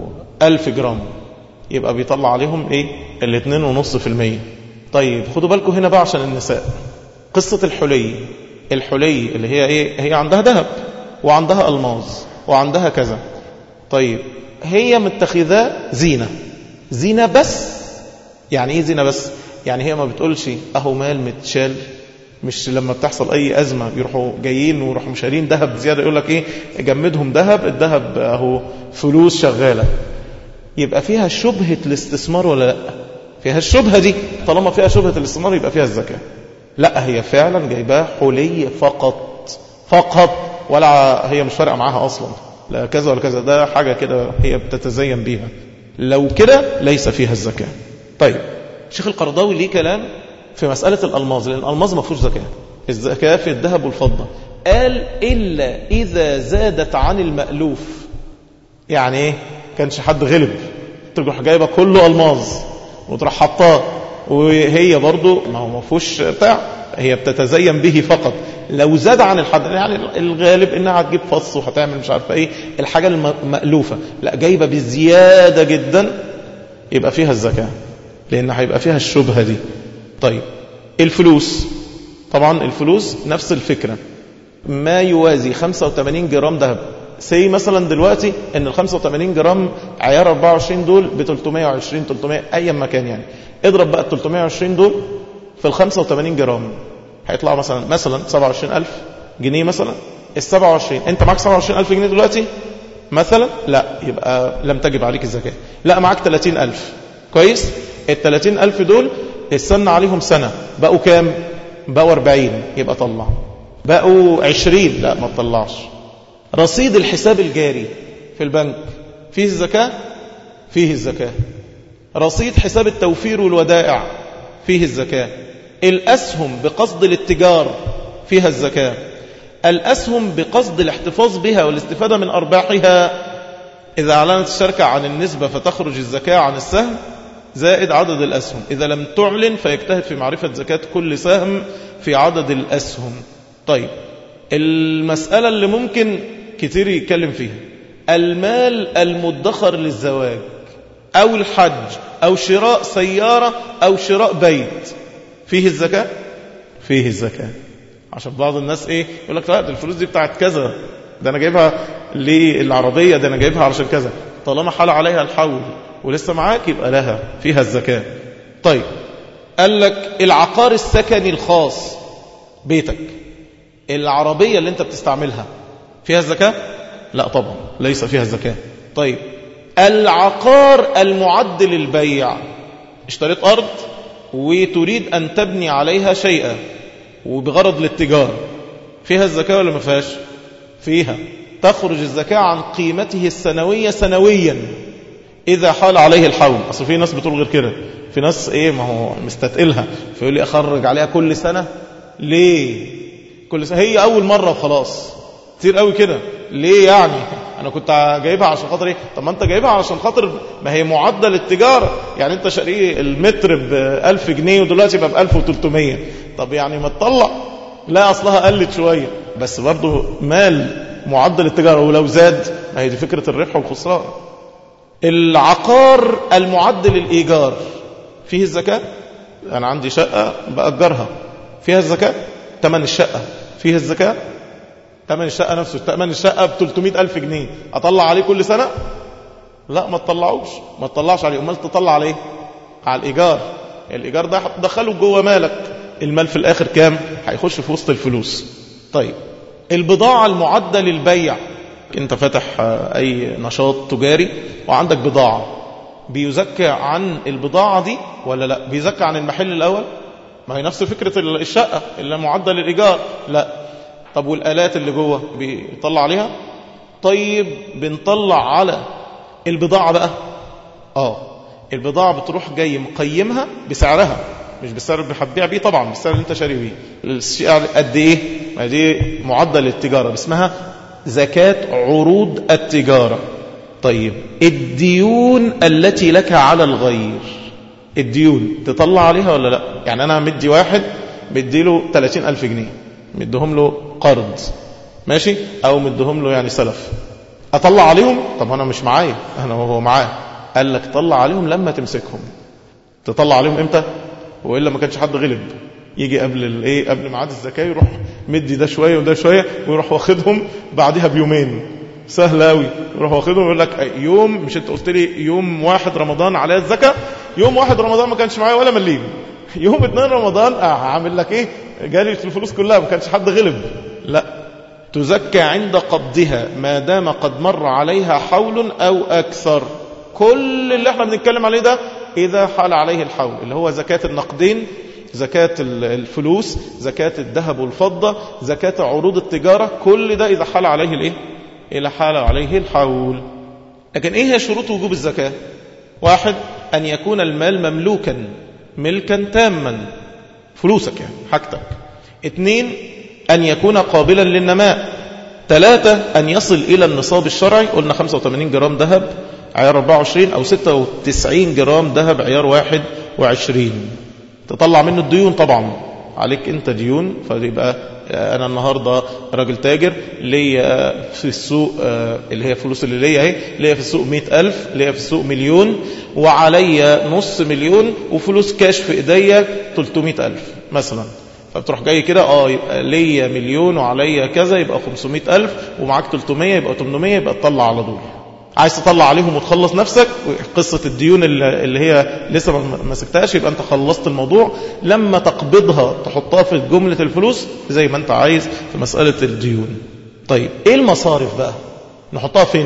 S1: ألف جرام، يبقى بيطلع عليهم إيه؟ الاثنين ونص في المية. طيب خدوا بالكم هنا بقى عشان النساء، قصة الحلي. الحلي اللي هي إيه؟ هي عندها ذهب وعندها ألماظ وعندها كذا. طيب هي متخذة زينة، زينة بس. يعني إيه زينة بس؟ يعني هي ما بتقولش أهو مال متشال، مش لما بتحصل أي أزمة يروحوا جايين ويروحوا مشارين ذهب زيادة يقول لك إيه جمدهم ذهب، الذهب أهو فلوس شغالة. يبقى فيها شبهة الاستثمار ولا لا؟ فيها الشبهة دي. طالما فيها شبهة الاستثمار يبقى فيها الزكاة. لا، هي فعلا جايباه حلي فقط فقط، ولا هي مش فارقة معاها أصلا لا كذا ولا كذا، ده حاجة كده هي بتتزين بيها. لو كده ليس فيها الزكاة. طيب شيخ القرضاوي ليه كلام في مسألة الألماظ، لأن الألماظ ما فيهوش زكاة. الزكاة في الذهب والفضة. قال إلا إذا زادت عن المألوف. يعني إيه؟ كانش حد غلب تروح جايبة كله ألماظ وتروح حطاه، وهي برضو ما هو ما فيهوش بتاع، هي بتتزين به فقط. لو زاد عن الحد، يعني الغالب إنها هتجيب فص وهتعمل مش عارفة إيه الحاجة المألوفة، لا جايبة بزيادة جدا، يبقى فيها الزكاة، لأن هيبقى فيها الشبهة دي. طيب الفلوس، طبعا الفلوس نفس الفكرة، ما يوازي خمسة وثمانين جرام ذهب. سي مثلا دلوقتي ان ال خمسة وثمانين جرام عيار أربعة وعشرين دول ب ثلاثمائة وعشرين ثلاثمائة اي مكان، يعني اضرب بقى ال ثلاثمائة وعشرين دول في ال خمسة وثمانين جرام هيطلع مثلا مثلا سبعة وعشرين ألف جنيه مثلا. ال سبعة وعشرين انت معاك سبعة وعشرين ألف جنيه دلوقتي مثلا، لا يبقى لم تجب عليك الزكاة. لا معاك ثلاثين ألف، كويس. ال ثلاثين ألف دول استنى عليهم سنة بقوا كام؟ بقوا أربعين، يبقى طلع. بقوا عشرين، لا ما تطلعش. رصيد الحساب الجاري في البنك فيه الزكاة؟ فيه الزكاة. رصيد حساب التوفير والودائع فيه الزكاة. الأسهم بقصد الاتجار فيها الزكاة. الأسهم بقصد الاحتفاظ بها والاستفادة من أرباحها، إذا أعلنت الشركة عن النسبة فتخرج الزكاة عن السهم زائد عدد الأسهم. إذا لم تعلن فيجتهد في معرفة زكاة كل سهم في عدد الأسهم. طيب المسألة اللي ممكن كتير يتكلم فيها، المال المدخر للزواج أو الحج أو شراء سيارة أو شراء بيت فيه الزكاة؟ فيه الزكاة. عشان بعض الناس إيه يقول لك لا، ده الفلوس دي بتاعت كذا، ده أنا جايبها للعربية، ده أنا جايبها علشان كذا. طالما حال عليها الحول ولسه معاك يبقى لها فيها الزكاة. طيب قال لك العقار السكني الخاص، بيتك، العربية اللي انت بتستعملها فيها الزكاة؟ لا طبعا ليس فيها الزكاة. طيب العقار المعد للبيع، اشتريت أرض وتريد أن تبني عليها شيئا وبغرض للتجارة، فيها الزكاة ولا ما فيهاش؟ فيها. تخرج الزكاة عن قيمته السنوية سنويا إذا حال عليه الحول. أصل في ناس بتقول غير كده، في ناس إيه ما هو مستتقلها فيقول لي أخرج عليها كل سنة. ليه كل سنة؟ هي أول مرة وخلاص. كتير قوي كده. ليه يعني؟ أنا كنت جايبها عشان خاطر إيه؟ طب ما أنت جايبها عشان خاطر ما هي معدل التجارة، يعني أنت شاريه المتر بألف جنيه ودلوقتي بقى بألف وثلاثمائة، طب يعني ما تطلع. لا أصلها قلت شوية، بس برضو مال معدل التجارة، ولو زاد هي دي فكرة الربح والخسران. العقار المعد للإيجار فيه الزكاة. أنا عندي شقة بأجرها فيها الزكاة. تمن الشقة فيه الزكاة. تمن الشقة نفسه، تمن الشقة ب ثلاثمائة ألف جنيه أطلع عليه كل سنة؟ لا، ما تطلعوش، ما تطلعش عليه. امال تطلع عليه؟ على الإيجار. الإيجار ده هتدخله جوه مالك. المال في الآخر كام؟ هيخش في وسط الفلوس. طيب البضاعة المعدة للبيع، انت فاتح اي نشاط تجاري وعندك بضاعة، بيزكى عن البضاعة دي ولا لا؟ بيزكى عن المحل الأول؟ ما هي نفس فكرة الشقة اللي معدة للإيجار. لا. طب والآلات اللي جوه بيطلع عليها؟ طيب بنطلع على البضاعة بقى. اه البضاعة بتروح جاي مقيمها بسعرها، مش بالسعر اللي هتبيع بيه طبعا، بالسعر اللي انت شاري بيه. السعر قد ايه؟ ما دي معدل التجارة، اسمها زكاة عروض التجارة. طيب الديون التي لك على الغير، الديون تطلع عليها ولا لا؟ يعني انا مدي واحد مديله ثلاثين ألف جنيه، مديهم له قرض ماشي، او مديهم له يعني سلف، اطلع عليهم؟ طب انا مش معايا، انا وهو معاه. قال لك طلع عليهم لما تمسكهم. تطلع عليهم امتى؟ والا ما كانش حد غلب يجي قبل الايه، قبل ميعاد الزكاه يروح مدي ده شويه وده شويه ويروح واخدهم بعدها بيومين. سهل قوي. يروح واخدهم يقول لك يوم، مش انت قلت لي يوم واحد رمضان عليا الزكاه؟ يوم واحد رمضان ما كانش معايا ولا مليم. يوم اتنين رمضان اه هعمل لك ايه؟ جالي الفلوس كلها، ما كانش حد غلب. لا، تزكى عند قبضها ما دام قد مر عليها حول او اكثر. كل اللي احنا بنتكلم عليه ده اذا حال عليه الحول، اللي هو زكاة النقدين، زكاة الفلوس، زكاة الذهب والفضة، زكاة عروض التجارة، كل ده إذا حال عليه الإيه؟ إذا حال عليه الحول. لكن إيه هي شروط وجوب الزكاة؟ واحد، أن يكون المال مملوكا ملكا تاما، فلوسك يعني حاجتك. اثنين، أن يكون قابلا للنماء. ثلاثة، أن يصل إلى النصاب الشرعي، قلنا خمسة وثمانين جرام ذهب عيار أربعة وعشرين أو ستة وتسعين جرام ذهب عيار واحد وعشرين. تطلع منه الديون طبعا، عليك انت ديون. فيبقى انا النهاردة راجل تاجر ليا في السوق اللي هي فلوس اللي ليا اهي، ليا في السوق مئة ألف، ليا في السوق مليون، وعليا نص مليون، وفلوس كاش في ايديا ثلاثمائة ألف مثلا. فبتروح جاي كده اه يبقى ليا مليون وعليا كذا، يبقى خمسمائة ألف، ومعاك ثلاثمائة يبقى ثمانمائة، يبقى تطلع على دول. عايز تطلع عليهم وتخلص نفسك. قصة الديون اللي هي لسه ما مسكتهاش، يبقى انت خلصت الموضوع. لما تقبضها تحطها في جملة الفلوس زي ما انت عايز في مسألة الديون. طيب ايه المصارف بقى؟ نحطها فين؟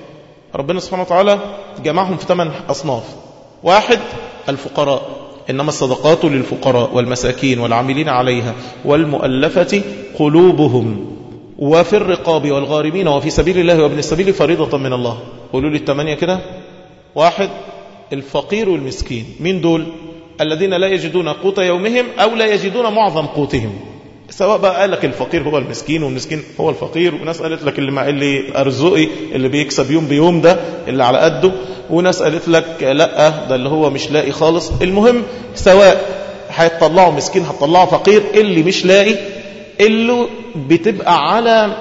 S1: ربنا سبحانه وتعالى جمعهم في ثمان أصناف. واحد، الفقراء، إنما الصدقات للفقراء والمساكين والعاملين عليها والمؤلفة قلوبهم وفي الرقاب والغارمين وفي سبيل الله وابن السبيل فريضة من الله. قولوا لي الثمانية كده. واحد، الفقير والمسكين. مين دول؟ الذين لا يجدون قوت يومهم أو لا يجدون معظم قوتهم. سواء بقى قال لك الفقير هو المسكين والمسكين هو الفقير، وناس قالت لك اللي, اللي أرزقي اللي بيكسب يوم بيوم ده اللي على قده، وناس قالت لك لا ده اللي هو مش لاقي خالص. المهم سواء هيطلعوا مسكين هتطلعوا فقير، اللي مش لاقي اللي بتبقى على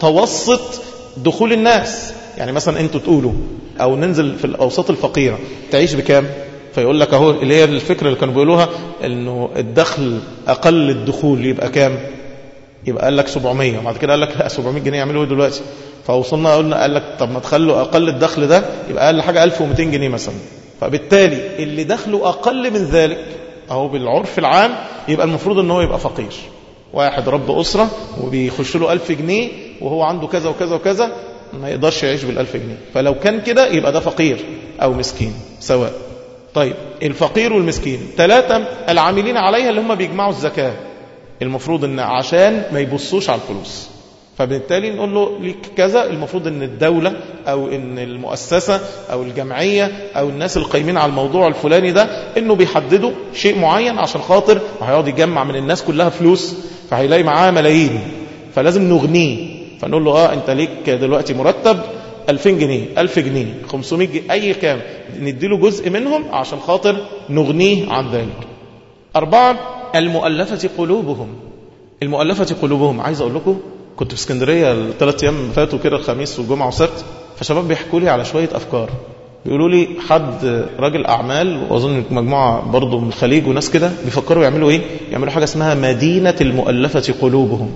S1: متوسط دخول الناس. يعني مثلا انتوا تقولوا او ننزل في الاوساط الفقيرة تعيش بكام؟ فيقول لك اهو اللي هي الفكرة اللي كانوا بيقولوها انه الدخل اقل الدخول يبقى كام؟ يبقى قال لك سبعمائة، وبعد كده قال لك سبعمائة جنيه يعملوا ايه دلوقتي؟ فوصلنا قلنا قال لك طب ما تخلوا اقل الدخل ده يبقى اقل حاجة ألف ومئتين جنيه مثلا. فبالتالي اللي دخله اقل من ذلك اهو بالعرف العام يبقى المفروض ان هو يبقى فقير. واحد رب أسرة وبيخش له ألف جنيه وهو عنده كذا وكذا وكذا، ما يقدرش يعيش بالألف جنيه. فلو كان كده يبقى ده فقير أو مسكين سواء. طيب الفقير والمسكين. ثلاثة، العاملين عليها اللي هم بيجمعوا الزكاة. المفروض ان عشان ما يبصوش على الفلوس، فبالتالي نقول له ليك كذا. المفروض ان الدولة او ان المؤسسة او الجمعية او الناس القايمين على الموضوع الفلاني ده انه بيحددوا شيء معين عشان خاطر هيقعد يجمع من الناس كلها فلوس، فهيلاقي معاه ملايين، فلازم نغنيه. فنقول له اه انت ليك دلوقتي مرتب ألفين جنيه، ألف جنيه، خمسمائة جنيه، اي كام، نديله جزء منهم عشان خاطر نغنيه عن ذلك. أربعة، المؤلفة قلوبهم. المؤلفة قلوبهم، عايز اقول لكم كنت في اسكندرية الثلاث ايام فاتوا كده، الخميس والجمعة وسبت، فشباب بيحكوا لي على شوية أفكار، بيقولوا لي حد راجل أعمال وأظن مجموعة برضو من الخليج وناس كده بيفكروا يعملوا إيه؟ يعملوا حاجة اسمها مدينة المؤلفة قلوبهم.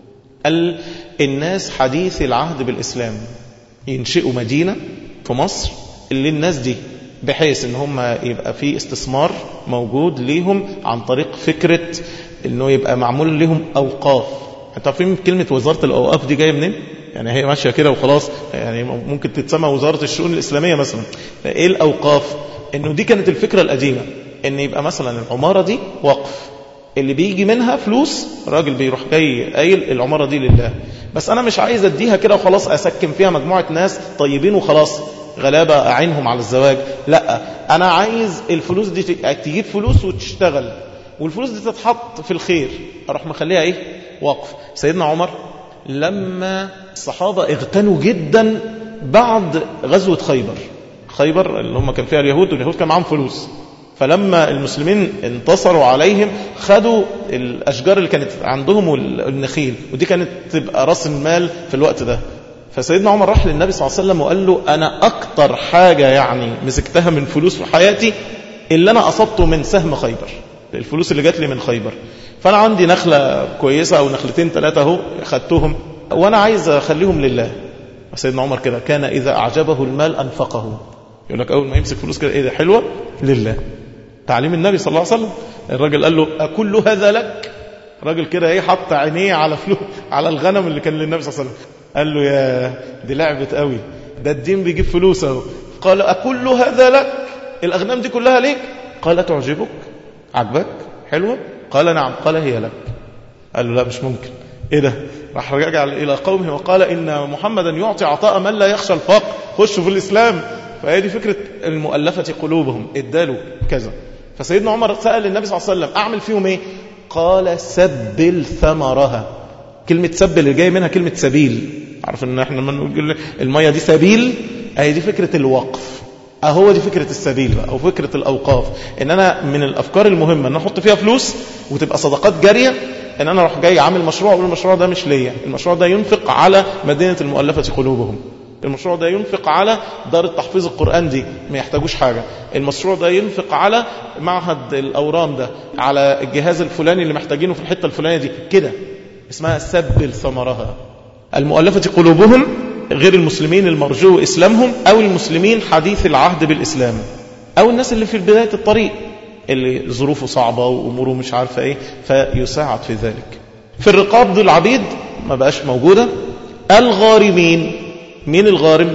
S1: قال الناس حديث العهد بالإسلام ينشئوا مدينة في مصر اللي الناس دي بحيث ان هم يبقى في استثمار موجود ليهم عن طريق فكرة انه يبقى معمول لهم أوقاف. انتوا عارفين كلمة وزارة الأوقاف دي جاية منين؟ يعني هي ماشية كده وخلاص، يعني ممكن تتسمى وزارة الشؤون الإسلامية مثلا. ايه الأوقاف؟ انه دي كانت الفكرة القديمة، ان يبقى مثلا العمارة دي وقف، اللي بيجي منها فلوس راجل بيروح جاي قايل العمارة دي لله، بس انا مش عايز اديها كده وخلاص اسكن فيها مجموعة ناس طيبين وخلاص غلابة اعينهم على الزواج، لا انا عايز الفلوس دي تجيب فلوس وتشتغل، والفلوس دي تتحط في الخير، اروح مخليها ايه؟ وقف. سيدنا عمر لما الصحابة اغتنوا جدا بعد غزوة خيبر، خيبر اللي هم كان فيها اليهود، واليهود كان معهم فلوس، فلما المسلمين انتصروا عليهم خدوا الأشجار اللي كانت عندهم والنخيل، ودي كانت تبقى رأس المال في الوقت ده. فسيدنا عمر راح للنبي صلى الله عليه وسلم وقال له أنا أكتر حاجة يعني مسكتها من فلوس في حياتي اللي أنا أصبته من سهم خيبر، الفلوس اللي جات لي من خيبر، فأنا عندي نخلة كويسة أو نخلتين ثلاثة اهو خدتهم وأنا عايز أخليهم لله. سيدنا عمر كده كان إذا أعجبه المال أنفقه، يقول لك أول ما يمسك فلوس كده إيه ده حلوة لله. تعليم النبي صلى الله عليه وسلم. الراجل قال له أكل هذا لك؟ راجل كده ايه حط عينيه على فلوس على الغنم اللي كان للنبي صلى الله عليه وسلم، قال له يا دي لعبة قوي، ده الدين بيجيب فلوس اهو. قال أكل هذا لك؟ الأغنام دي كلها ليك؟ قال تعجبك؟ عجبك؟ حلوة؟ قال نعم. قال هي لك. قال له لا مش ممكن. ايه ده؟ راح رجع إلى قومه وقال إن محمدا يعطي عطاء من لا يخشى الفقر، خشوا في الإسلام. فهي دي فكرة المؤلفة قلوبهم، ادالوا كذا. فسيدنا عمر سأل النبي صلى الله عليه وسلم أعمل فيهم ايه؟ قال سبل ثمرها. كلمة سبل اللي جاي منها كلمة سبيل، عارف ان احنا لما نقول المية دي سبيل، اهي دي فكرة الوقف، اهو دي فكرة السبيل بقى، او فكرة الاوقاف. ان انا من الافكار المهمة ان احط فيها فلوس وتبقى صدقات جارية، ان انا اروح جاي عامل مشروع واقول المشروع ده مش ليا، المشروع ده ينفق على مدينة المؤلفة قلوبهم، المشروع ده ينفق على دار التحفيظ القرآن دي ما يحتاجوش حاجة، المشروع ده ينفق على معهد الأورام ده، على الجهاز الفلاني اللي محتاجينه في الحتة الفلانية دي كده. اسمها سبل ثمرها. المؤلفة قلوبهم غير المسلمين المرجو إسلامهم، أو المسلمين حديث العهد بالإسلام، أو الناس اللي في بداية الطريق اللي ظروفه صعبة وأموره مش عارفة إيه، فيساعد في ذلك. في الرقاب ذو العبيد ما بقاش موجودة. الغارمين، مين الغارم؟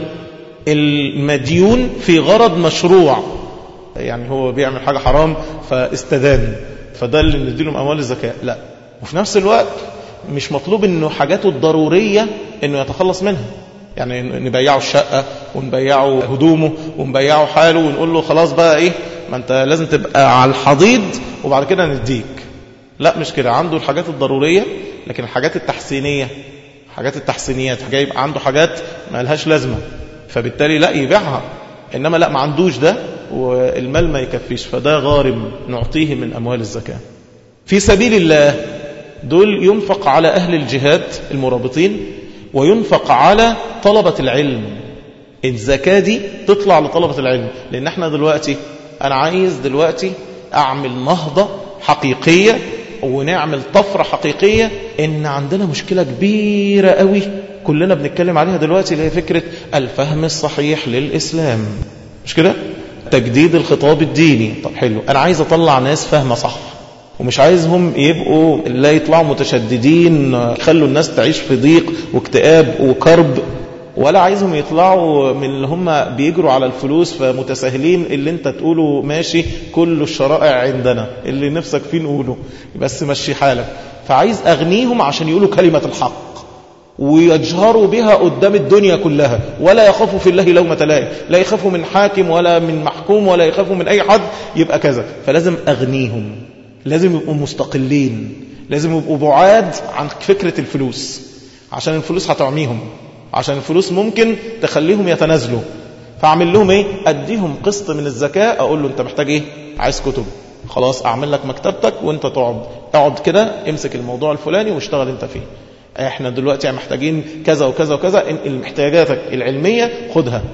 S1: المديون في غرض مشروع، يعني هو بيعمل حاجة حرام فاستدان، فده اللي نديله أموال الزكاة، لا. وفي نفس الوقت مش مطلوب انه حاجاته الضرورية انه يتخلص منها، يعني نبيعه الشقة ونبيعه هدومه ونبيعه حاله ونقول له خلاص بقى ايه، ما انت لازم تبقى على الحضيض وبعد كده نديك، لا مش كده. عنده الحاجات الضرورية، لكن الحاجات التحسينية، حاجات التحسينيات يبقى عنده حاجات ما لهاش لازمة، فبالتالي لا يبيعها. إنما لا ما عندوش ده والمال ما يكفيش، فده غارم نعطيه من أموال الزكاة. في سبيل الله دول ينفق على أهل الجهاد المرابطين، وينفق على طلبة العلم. الزكاة دي تطلع لطلبة العلم، لأن احنا دلوقتي أنا عايز دلوقتي أعمل نهضة حقيقية ونعمل طفرة حقيقية. إن عندنا مشكلة كبيرة قوي كلنا بنتكلم عليها دلوقتي، اللي هي فكرة الفهم الصحيح للإسلام، مش كده؟ تجديد الخطاب الديني. طب حلو، أنا عايز أطلع ناس فهمة صح، ومش عايزهم يبقوا لا يطلعوا متشددين يخلوا الناس تعيش في ضيق واكتئاب وكرب، ولا عايزهم يطلعوا من اللي هم بيجروا على الفلوس فمتساهلين، اللي انت تقوله ماشي كل الشرائع عندنا اللي نفسك فيه نقوله بس مشي حالك. فعايز أغنيهم عشان يقولوا كلمة الحق ويجهروا بها قدام الدنيا كلها، ولا يخافوا في الله لومة لائم، لا يخافوا من حاكم ولا من محكوم ولا يخافوا من أي حد يبقى كذا. فلازم أغنيهم، لازم يبقوا مستقلين، لازم يبقوا بعاد عن فكرة الفلوس، عشان الفلوس هتعميهم، عشان الفلوس ممكن تخليهم يتنازلوا. فاعمل لهم ايه؟ اديهم قسط من الزكاة، اقول له انت محتاج ايه؟ عايز كتب، خلاص اعمل لك مكتبتك وانت تقعد اقعد كده امسك الموضوع الفلاني واشتغل انت فيه. احنا دلوقتي محتاجين كذا وكذا وكذا، المحتاجاتك العلمية خدها.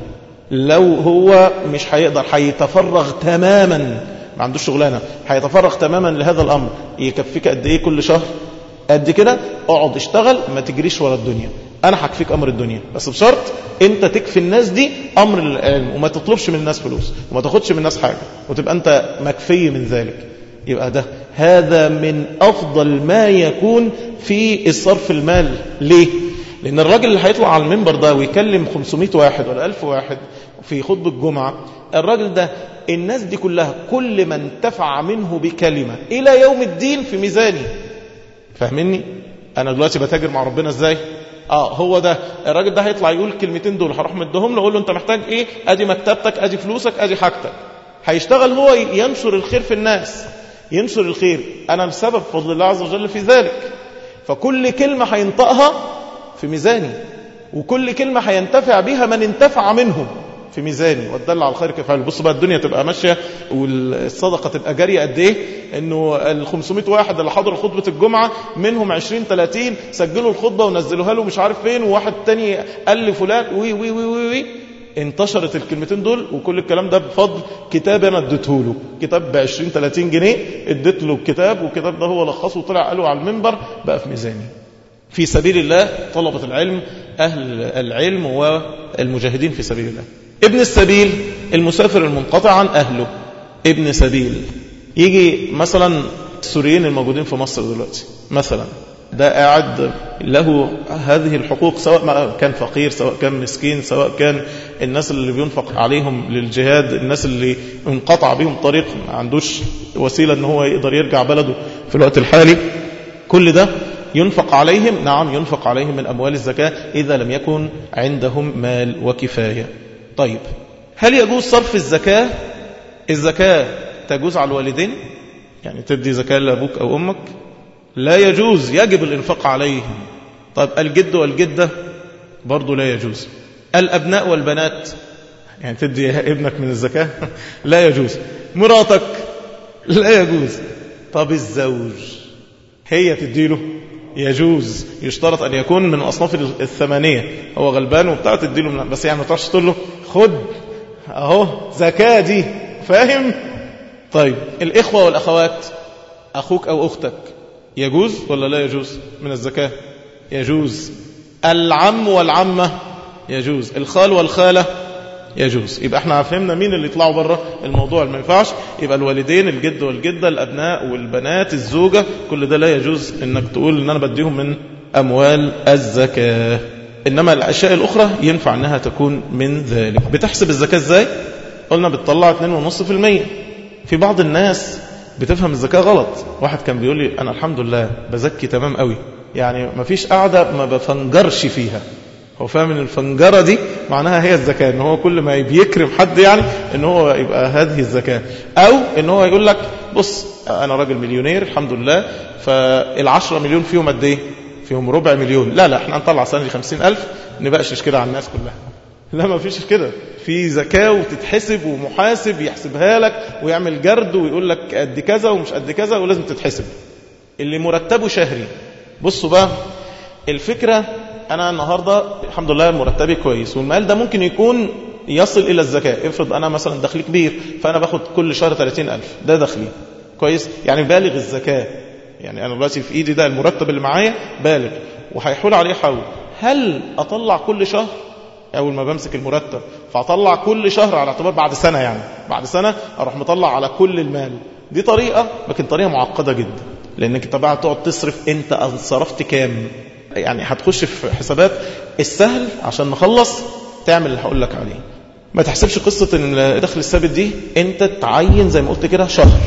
S1: لو هو مش هيقدر، هيتفرغ تماما، ما عندوش شغلانة، هيتفرغ تماما لهذا الأمر، يكفيك قد ايه كل شهر؟ قد كده. اقعد اشتغل، ما تجريش ورا الدنيا، انا هكفيك امر الدنيا، بس بشرط انت تكفي الناس دي امر العلم، وما تطلبش من الناس فلوس، وما تاخدش من الناس حاجة، وتبقى انت مكفي من ذلك. يبقى ده هذا من افضل ما يكون في الصرف المال. ليه؟ لان الراجل اللي هيطلع على المنبر ده ويكلم خمسمائة واحد ولا ألف واحد في خطبة الجمعة، الراجل ده الناس دي كلها كل من انتفع منه بكلمة الى يوم الدين في ميزاني. فاهمني؟ انا دلوقتي بتاجر مع ربنا ازاي؟ اه هو ده الراجل ده هيطلع يقول الكلمتين دول، هروح مدهم له اقول له انت محتاج ايه؟ ادي مكتبتك، ادي فلوسك، ادي حاجتك. هيشتغل هو ينشر الخير في الناس، ينشر الخير. انا السبب فضل الله عز وجل في ذلك. فكل كلمة هينطقها في ميزاني، وكل كلمة هينتفع بها من انتفع منهم في ميزاني، والدل على الخير كفاعله. بص بقى الدنيا تبقى ماشية والصدقة تبقى جارية قد ايه، انه ال خمسمائة واحد اللي حضروا خطبة الجمعة منهم عشرين ثلاثين سجلوا الخطبة ونزلوها له مش عارف فين، وواحد تاني قال لفلان وي وي وي وي, وي. انتشرت الكلمتين دول، وكل الكلام ده بفضل كتاب انا اديته له، كتاب ب عشرين ثلاثين جنيه اديت له الكتاب، والكتاب ده هو لخصه وطلع قاله على المنبر بقى في ميزاني. في سبيل الله طلبة العلم، أهل العلم والمجاهدين في سبيل الله. ابن السبيل المسافر المنقطع عن أهله. ابن سبيل يجي مثلا السوريين الموجودين في مصر دلوقتي مثلا، ده قاعد له هذه الحقوق، سواء ما كان فقير، سواء كان مسكين، سواء كان الناس اللي بينفق عليهم للجهاد، الناس اللي انقطع بهم طريق، ما عندوش وسيلة ان هو يقدر يرجع بلده في الوقت الحالي، كل ده ينفق عليهم. نعم ينفق عليهم من أموال الزكاة إذا لم يكن عندهم مال وكفاية. طيب هل يجوز صرف الزكاة؟ الزكاة تجوز على الوالدين، يعني تدي زكاة لأبوك أو أمك؟ لا يجوز، يجب الإنفاق عليهم. طيب الجد والجدة برضو لا يجوز. الأبناء والبنات، يعني تدي ابنك من الزكاة؟ لا يجوز. مراتك لا يجوز. طب الزوج هي تديله؟ يجوز، يشترط أن يكون من أصناف الثمانية، هو غلبان وبتاع تديله من، بس يعني ما تعرفش تقول له خد أهو زكاة دي، فاهم؟ طيب الإخوة والأخوات، أخوك أو أختك يجوز ولا لا يجوز من الزكاة؟ يجوز. العم والعمة يجوز. الخال والخالة يجوز. يبقى احنا فهمنا مين اللي يطلعوا بره الموضوع اللي ما ينفعش. يبقى الوالدين، الجد والجدة، الأبناء والبنات، الزوجة، كل ده لا يجوز انك تقول ان انا بديهم من أموال الزكاة. إنما الأشياء الأخرى ينفع أنها تكون من ذلك. بتحسب الزكاة ازاي؟ قلنا بتطلع اثنين فاصلة خمسة بالمئة. في بعض الناس بتفهم الزكاة غلط. واحد كان بيقول لي أنا الحمد لله بزكي تمام قوي، يعني ما فيش قاعدة ما بفنجرش فيها. هو فاهم ان الفنجرة دي معناها هي الزكاة، ان هو كل ما بيكرم حد يعني ان هو يبقى هذه الزكاة. او ان هو يقول لك بص انا راجل مليونير الحمد لله، فالعشرة مليون فيهم قد ايه؟ فيهم ربع مليون. لا لا احنا هنطلع سنة خمسين ألف نبقاش كده على الناس كلها. لا ما فيش كده، في زكاة وتتحسب ومحاسب يحسبها لك ويعمل جرد ويقول لك قد كذا ومش قد كذا ولازم تتحسب. اللي مرتبه شهري، بصوا بقى الفكرة، أنا النهاردة الحمد لله مرتبي كويس، والمال ده ممكن يكون يصل إلى الزكاة. افرض أنا مثلا دخلي كبير، فأنا باخد كل شهر ثلاثين ألف، ده دخلي كويس، يعني بالغ الزكاة. يعني أنا دلوقتي في إيدي ده المرتب اللي معايا بالغ وهيحول عليه حول. هل أطلع كل شهر أول ما بمسك المرتب فأطلع كل شهر على اعتبار بعد سنة، يعني بعد سنة أروح مطلع على كل المال؟ دي طريقة، لكن طريقة معقدة جدا، لأنك انت بقى تقعد تصرف انت صرفت كام. يعني هتخش في حسابات. السهل عشان نخلص تعمل اللي هقول لك عليه. ما تحسبش قصة ان الدخل الثابت دي، انت تعين زي ما قلت كده شهر،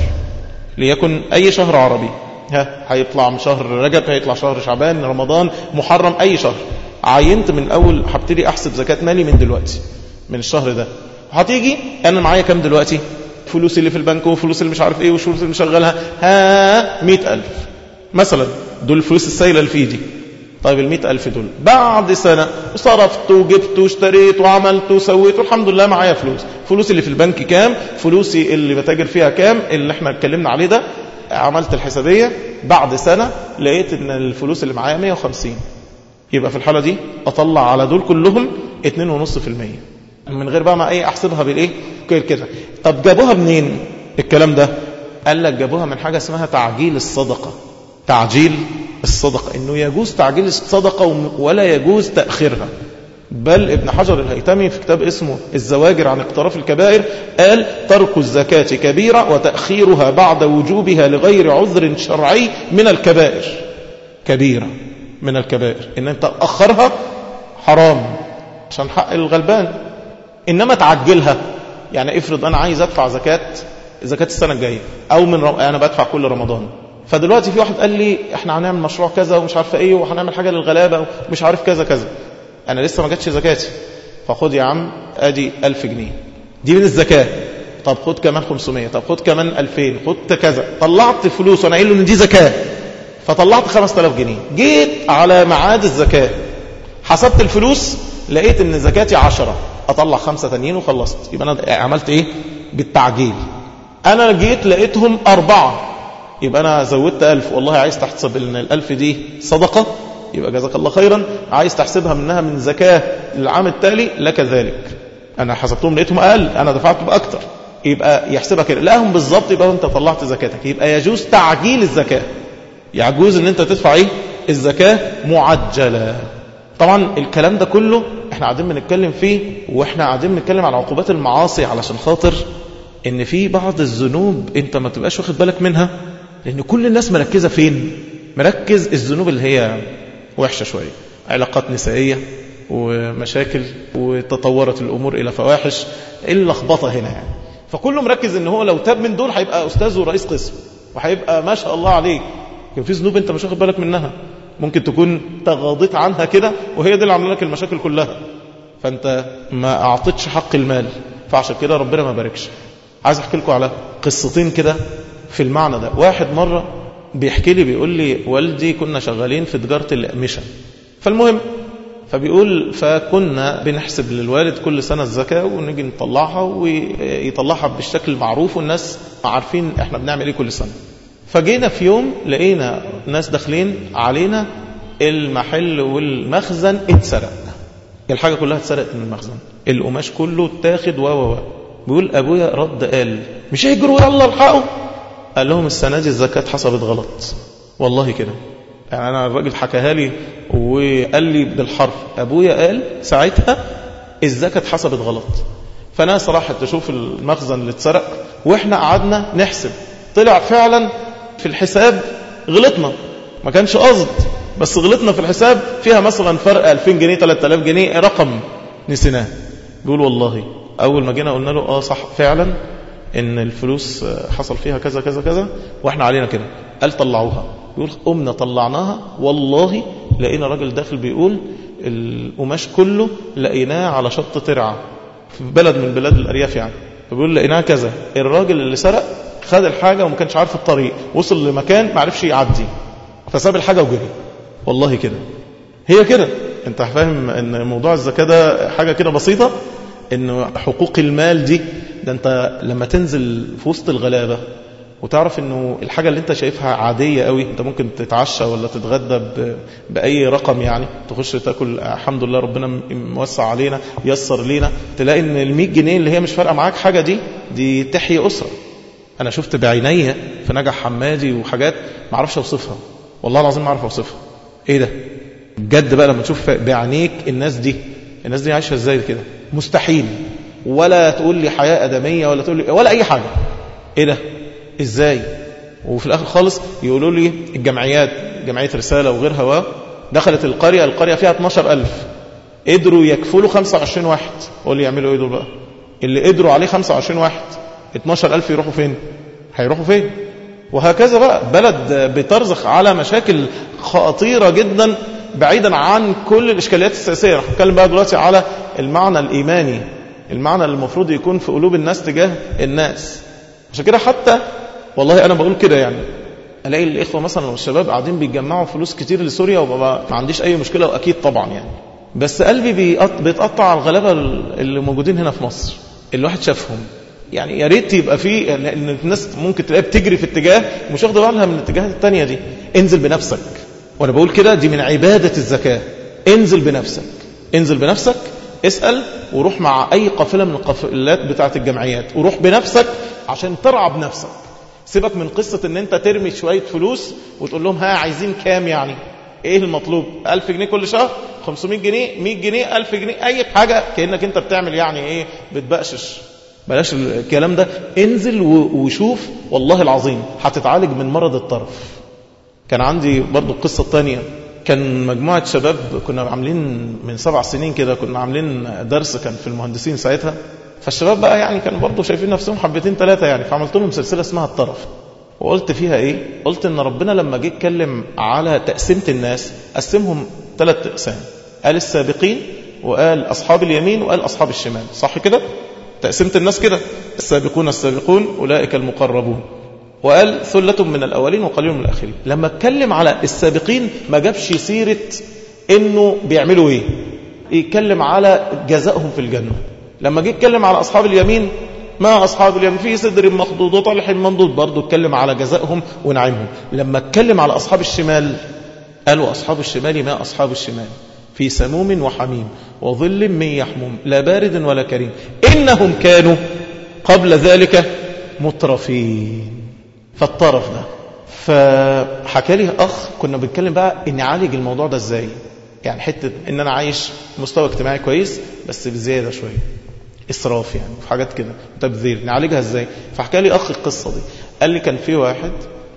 S1: ليكن اي شهر عربي، ها هيطلع من شهر رجب، هيطلع شهر شعبان، رمضان، محرم، اي شهر عينت من اول هبتدي احسب زكاة مالي من دلوقتي من الشهر ده. هتيجي انا معايا كام دلوقتي؟ فلوسي اللي في البنك وفلوس اللي مش عارف ايه وفلوس اللي مشغلها، ها مئة ألف مثلا، دول الفلوس السائلة اللي في ايدي. طيب المئة ألف دول بعد سنة صرفت وجبت واشتريت وعملت وسويت والحمد لله معايا فلوس. فلوسي اللي في البنك كام؟ فلوسي اللي بتاجر فيها كام؟ اللي احنا اتكلمنا عليه ده. عملت الحسابية بعد سنة لقيت ان الفلوس اللي معايا مئة وخمسين. يبقى في الحالة دي أطلع على دول كلهم اتنين ونص في المية من غير بقى ما ايه احسبها بالايه كده. طب جابوها منين الكلام ده؟ قال لك جابوها من حاجة اسمها تعجيل الصدقة. تعجيل الصدقة انه يجوز تعجيل الصدقة ولا يجوز تأخيرها. بل ابن حجر الهيتمي في كتاب اسمه الزواجر عن اقتراف الكبائر قال ترك الزكاة كبيرة وتأخيرها بعد وجوبها لغير عذر شرعي من الكبائر. كبيرة من الكبائر ان انت تأخرها حرام عشان حق الغلبان. انما تعجلها يعني افرض انا عايز ادفع زكاة زكاة السنة الجاية او من رم... انا بدفع كل رمضان، فدلوقتي في واحد قال لي احنا هنعمل مشروع كذا ومش عارف ايه وهنعمل حاجة للغلابة ومش عارف كذا كذا، انا لسه ما جاتش زكاتي، فخد يا عم ادي ألف جنيه دي من الزكاة، طب خد كمان خمسمية، طب خد كمان ألفين، خد كذا، طلعت فلوس وانا قايل له ان دي زكاة، فطلعت خمسة آلاف جنيه، جيت على ميعاد الزكاة حسبت الفلوس لقيت ان زكاتي عشرة، اطلع خمسة تانيين وخلصت. يبقى انا عملت ايه؟ بالتعجيل. انا جيت لقيتهم اربعة، يبقى انا زودت ألف، والله عايز تحسب ان الألف دي صدقة يبقى جزاك الله خيرا، عايز تحسبها منها من زكاة العام التالي لك ذلك. انا حسبتهم لقيتهم اقل، انا دفعت باكتر، يبقى يحسبها كده لقاهم بالظبط، يبقى انت طلعت زكاتك. يبقى يجوز تعجيل الزكاة، يجوز ان انت تدفع ايه؟ الزكاة معجلة. طبعا الكلام ده كله احنا قاعدين بنتكلم فيه واحنا قاعدين بنتكلم عن عقوبات المعاصي علشان خاطر ان في بعض الذنوب انت ما تبقاش واخد بالك منها، لان كل الناس مركزة فين؟ مركز الذنوب اللي هي وحشة شوية، علاقات نسائية ومشاكل وتطورت الامور الى فواحش، اللخبطة هنا يعني. فكله مركز ان هو لو تاب من دول هيبقى استاذ ورئيس قسم وهيبقى ما شاء الله عليه. كان في ذنوب انت مش واخد بالك منها، ممكن تكون تغاضيت عنها كده وهي دي اللي عامله لك المشاكل كلها، فانت ما اعطيتش حق المال، فعشان كده ربنا ما باركش. عايز احكي لكم على قصتين كده في المعنى ده. واحد مرة بيحكي لي بيقول لي والدي كنا شغالين في تجارة الأقمشة، فالمهم فبيقول فكنا بنحسب للوالد كل سنة الزكاة ونجي نطلعها ويطلعها بالشكل المعروف والناس عارفين احنا بنعمل ايه كل سنة. فجينا في يوم لقينا ناس داخلين علينا المحل والمخزن اتسرق، الحاجة كلها اتسرقت من المخزن، القماش كله اتاخد و و بيقول ابويا رد قال مش هيجروا يلا الحقوا، قال لهم السنة دي الزكاة حسبت غلط. والله كده يعني انا الراجل حكاها لي وقال لي بالحرف ابويا قال ساعتها الزكاة حسبت غلط. فناس راحت تشوف المخزن اللي اتسرق واحنا قعدنا نحسب، طلع فعلا في الحساب غلطنا، ما كانش قصد بس غلطنا في الحساب، فيها مثلا فرق ألفين جنيه ثلاثة آلاف جنيه رقم نسيناه. بيقول والله اول ما جينا قلنا له اه صح فعلا ان الفلوس حصل فيها كذا كذا كذا واحنا علينا كده، قال طلعوها. بيقول قمنا طلعناها والله لقينا راجل داخل بيقول القماش كله لقيناه على شط ترعة في بلد من بلاد الأرياف يعني، بيقول لقيناه كذا. الراجل اللي سرق خد الحاجة وما كانش عارف الطريق، وصل لمكان ما عرفش يعدي فساب الحاجة وجري. والله كده هي كده. انت فاهم ان موضوع الزكاة ده حاجة كده بسيطة، ان حقوق المال دي ده انت لما تنزل في وسط الغلابة وتعرف انه الحاجة اللي انت شايفها عادية قوي، انت ممكن تتعشى ولا تتغدى بأي رقم يعني، تخش تاكل الحمد لله ربنا موسع علينا يسر لينا، تلاقي ان المية جنيه اللي هي مش فارقة معاك حاجة دي دي تحيي أسرة. انا شفت بعيني في نجح حمادي وحاجات ما اعرفش اوصفها، والله العظيم ما اعرف اوصفها. ايه ده بجد بقى لما تشوف بعينيك الناس دي الناس دي عايشة ازاي كده، مستحيل. ولا تقول لي حياة أدمية ولا تقول لي ولا أي حاجة. ايه ده ازاي؟ وفي الاخر خالص يقولوا لي الجمعيات جمعية رسالة وغيرها دخلت القرية، القرية فيها اتناشر ألف، قدروا يكفلوا خمسة وعشرين واحد. قول لي يعملوا ايه دول بقى اللي قدروا عليه خمسة وعشرين واحد؟ اتناشر ألف يروحوا فين؟ هيروحوا فين؟ وهكذا بقى بلد بترزخ على مشاكل خطيرة جدا بعيدا عن كل الإشكاليات السياسية. رح نتكلم بقى دلوقتي على المعنى الإيماني، المعنى اللي المفروض يكون في قلوب الناس تجاه الناس. عشان كده حتى والله أنا بقول كده يعني ألاقي الإخوة مثلا والشباب قاعدين بيتجمعوا فلوس كتير لسوريا وما عنديش أي مشكلة، وأكيد طبعا يعني، بس قلبي بيتقطع على الغلابة اللي موجودين هنا في مصر اللي واحد شافهم. يعني يا ريت يبقى فيه ان الناس ممكن تلاقيها بتجري في اتجاه ومش واخده بالها من الاتجاهات التانية دي. انزل بنفسك، وانا بقول كده دي من عبادة الزكاة، انزل بنفسك، انزل بنفسك، اسأل وروح مع أي قافلة من القافلات بتاعة الجمعيات، وروح بنفسك عشان ترعى بنفسك. سيبك من قصة ان انت ترمي شوية فلوس وتقول لهم ها عايزين كام، يعني ايه المطلوب؟ ألف جنيه كل شهر، خمسمائة جنيه، مئة جنيه، ألف جنيه، اي حاجة كأنك انت بتعمل يعني ايه بتبقشش. بلاش الكلام ده، انزل وشوف والله العظيم هتتعالج من مرض الطرف. كان عندي برضو قصة تانية، كان مجموعة شباب كنا عاملين من سبع سنين كده، كنا عاملين درس كان في المهندسين ساعتها، فالشباب بقى يعني كانوا برضو شايفين نفسهم حبتين ثلاثة يعني، فعملت لهم سلسلة اسمها الطرف. وقلت فيها ايه؟ قلت ان ربنا لما جه يتكلم على تقسيمة الناس قسمهم ثلاث اقسام، قال السابقين، وقال اصحاب اليمين، وقال اصحاب الشمال، صح كده؟ تقسيمة الناس كده، السابقون السابقون اولئك المقربون، وقال ثلة من الأولين وقليل من الآخرين. لما اتكلم على السابقين ما جابش سيرة إنه بيعملوا إيه، يتكلم على جزائهم في الجنة. لما جه يتكلم على أصحاب اليمين، ما أصحاب اليمين في سدر مخضود وطلح منضود، برضو اتكلم على جزائهم ونعيمهم. لما اتكلم على أصحاب الشمال قالوا أصحاب الشمال ما أصحاب الشمال في سموم وحميم وظل من يحموم لا بارد ولا كريم إنهم كانوا قبل ذلك مترفين. فالطرف ده، فحكى لي أخ كنا بنتكلم بقى إن نعالج الموضوع ده إزاي، يعني حتة إن أنا عايش مستوى اجتماعي كويس بس بزيادة شوية، إسراف يعني في حاجات كده، تبذير، نعالجها إزاي. فحكى لي أخ القصة دي، قال لي كان في واحد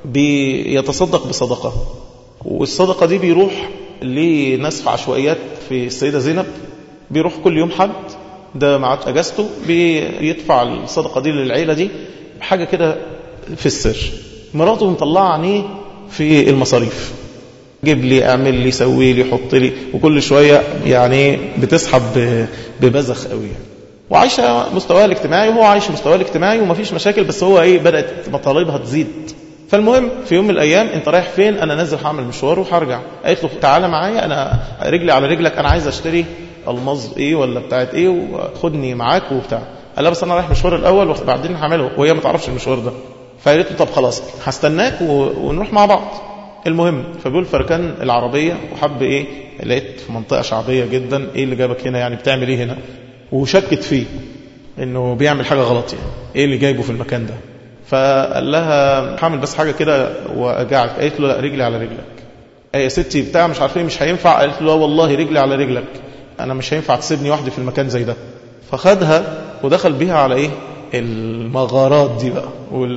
S1: بيتصدق بصدقة، والصدقة دي بيروح لناس في عشوائيات في السيدة زينب، بيروح كل يوم حد ده معاه اجازته بيدفع الصدقة دي للعيلة دي بحاجة كده في السر. مراته مطلعه عينيه في المصاريف، جيب لي، اعمل لي، سوي لي، حط لي، وكل شوية يعني بتسحب ببذخ قوي يعني. وعايشة مستواها الاجتماعي وهو عايش مستواه الاجتماعي ومفيش مشاكل، بس هو ايه بدأت مطالبها تزيد. فالمهم في يوم من الأيام، انت رايح فين؟ أنا نازل هعمل مشوار وهرجع. قالت له تعالى معايا، أنا رجلي على رجلك، أنا عايز أشتري المظ إيه ولا بتاعت إيه وخدني معاك وبتاع. قال لا بس أنا رايح مشوار الأول وبعدين هعمله، وهي ما تعرفش المشوار ده. فقالت له طب خلاص هستناك ونروح مع بعض. المهم فبيقول فركان العربية وحب إيه، لقيت في منطقة شعبية جدا، إيه اللي جابك هنا يعني، بتعمل إيه هنا؟ وشكت فيه إنه بيعمل حاجة غلط يعني، إيه اللي جايبه في المكان ده؟ فقال لها حامل بس حاجة كده وأجعك. قالت له لا رجلي على رجلك. يا ستي بتاع مش عارفين مش هينفع. قالت له لا والله رجلي على رجلك، أنا مش هينفع تسيبني وحدي في المكان زي ده. فخدها ودخل بيها على إيه المغارات دي بقى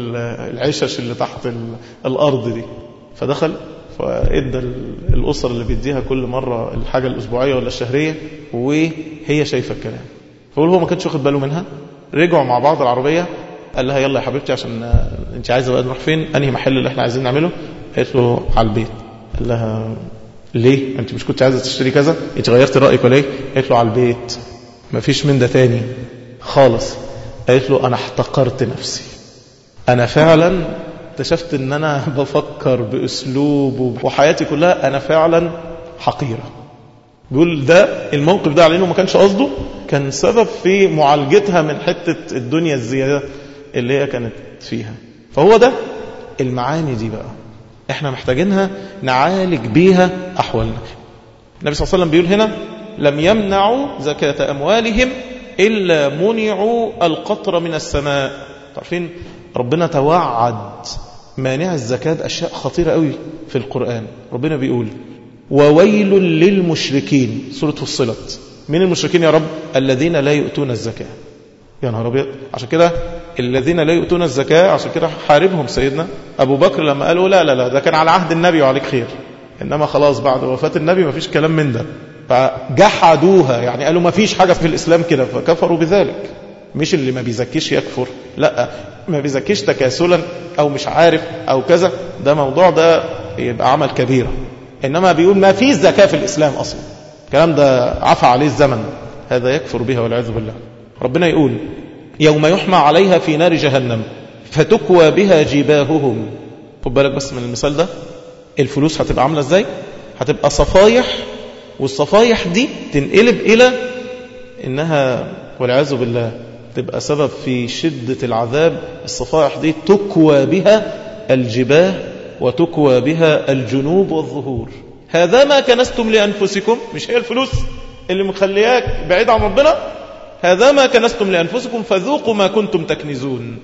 S1: والعشش اللي تحت الأرض دي. فدخل فإدى الأسر اللي بيديها كل مرة الحاجة الأسبوعية ولا الشهرية، وهي شايفة الكلام. فقول هو ما كانش واخد باله منها. رجعوا مع بعض العربية، قال لها يلا يا حبيبتي عشان انت عايزه بقى نروح فين، انهي محل اللي احنا عايزين نعمله؟ قالت له على البيت. قال لها ليه، انت مش كنت عايزه تشتري كذا، انت غيرت رايك ولا ايه؟ قالت له على البيت، مفيش من ده تاني خالص. قالت له انا احتقرت نفسي، انا فعلا اكتشفت ان انا بفكر باسلوب وحياتي كلها انا فعلا حقيره. بيقول ده الموقف ده على انه ما كانش قصده، كان سبب في معالجتها من حته الدنيا الزياده اللي هي كانت فيها. فهو ده المعاني دي بقى احنا محتاجينها نعالج بيها أحوالنا. النبي صلى الله عليه وسلم بيقول هنا لم يمنعوا زكاة أموالهم إلا منعوا القطر من السماء. تعرفين ربنا توعد مانع الزكاة أشياء خطيرة قوي في القرآن. ربنا بيقول وويل للمشركين، سورة فصلت. من المشركين يا رب؟ الذين لا يؤتون الزكاة. يا نهار أبيض. عشان كده الذين لا يؤتون الزكاة، عشان كده حاربهم سيدنا أبو بكر لما قالوا لا لا لا ده كان على عهد النبي وعليك خير، إنما خلاص بعد وفاة النبي ما فيش كلام من ده. فجحدوها، يعني قالوا ما فيش حاجة في الإسلام كده، فكفروا بذلك. مش اللي ما بيزكيش يكفر، لا، ما بيزكيش تكاسلا أو مش عارف أو كذا، ده موضوع ده يبقى عمل كبيرة. إنما بيقول ما فيش زكاة في الإسلام أصلا، الكلام ده عفى عليه الزمن، هذا يكفر بها والعياذ بالله. ربنا يقول يوم يحمى عليها في نار جهنم فتكوى بها جباههم. خد بالك بس من المثال ده، الفلوس هتبقى عاملة ازاي؟ هتبقى صفايح، والصفايح دي تنقلب إلى إنها والعياذ بالله تبقى سبب في شدة العذاب. الصفائح دي تكوى بها الجباه وتكوى بها الجنوب والظهور. هذا ما كنستم لأنفسكم، مش هي الفلوس اللي مخلياك بعيد عن ربنا؟ هذا ما كنستم لأنفسكم فذوقوا ما كنتم تكنزون.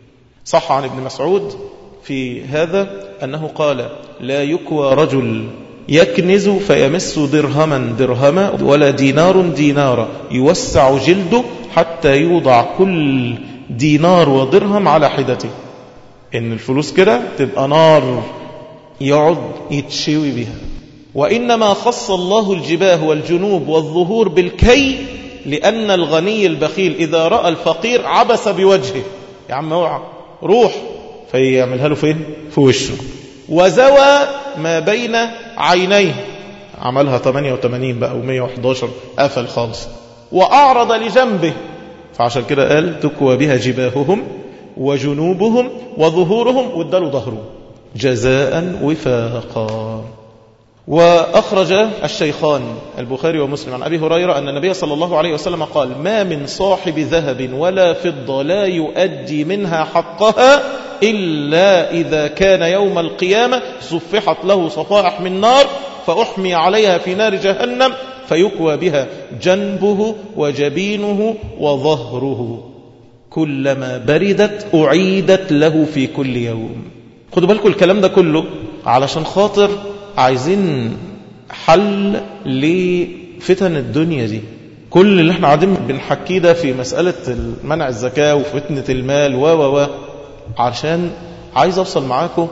S1: صح عن ابن مسعود في هذا أنه قال لا يكوى رجل يكنز فيمس درهما درهما ولا دينار دينارا يوسع جلده حتى يوضع كل دينار ودرهم على حدته. إن الفلوس كده تبقى نار يقعد يتشوي بها. وإنما خص الله الجباه والجنوب والظهور بالكي لأن الغني البخيل إذا رأى الفقير عبس بوجهه، يا عم اوعى روح، فيعملها له فين؟ في وشه. وزوى ما بين عينيه، عملها ثمانية وثمانين بقى ومية وحداشر، قفل خالص. وأعرض لجنبه، فعشان كده قال تكوى بها جباههم وجنوبهم وظهورهم، واداله ظهره جزاء وفاقا. وأخرج الشيخان البخاري ومسلم عن أبي هريرة أن النبي صلى الله عليه وسلم قال ما من صاحب ذهب ولا فضة لا يؤدي منها حقها إلا إذا كان يوم القيامة صفحت له صفائح من نار فأحمي عليها في نار جهنم فيكوى بها جنبه وجبينه وظهره كلما بردت أعيدت له في كل يوم. خدوا بالكم الكلام ده كله علشان خاطر عايزين حل لفتن الدنيا دي. كل اللي احنا قاعدين بنحكيه ده في مسألة منع الزكاة وفتنة المال و و و عشان عايز أوصل معاكم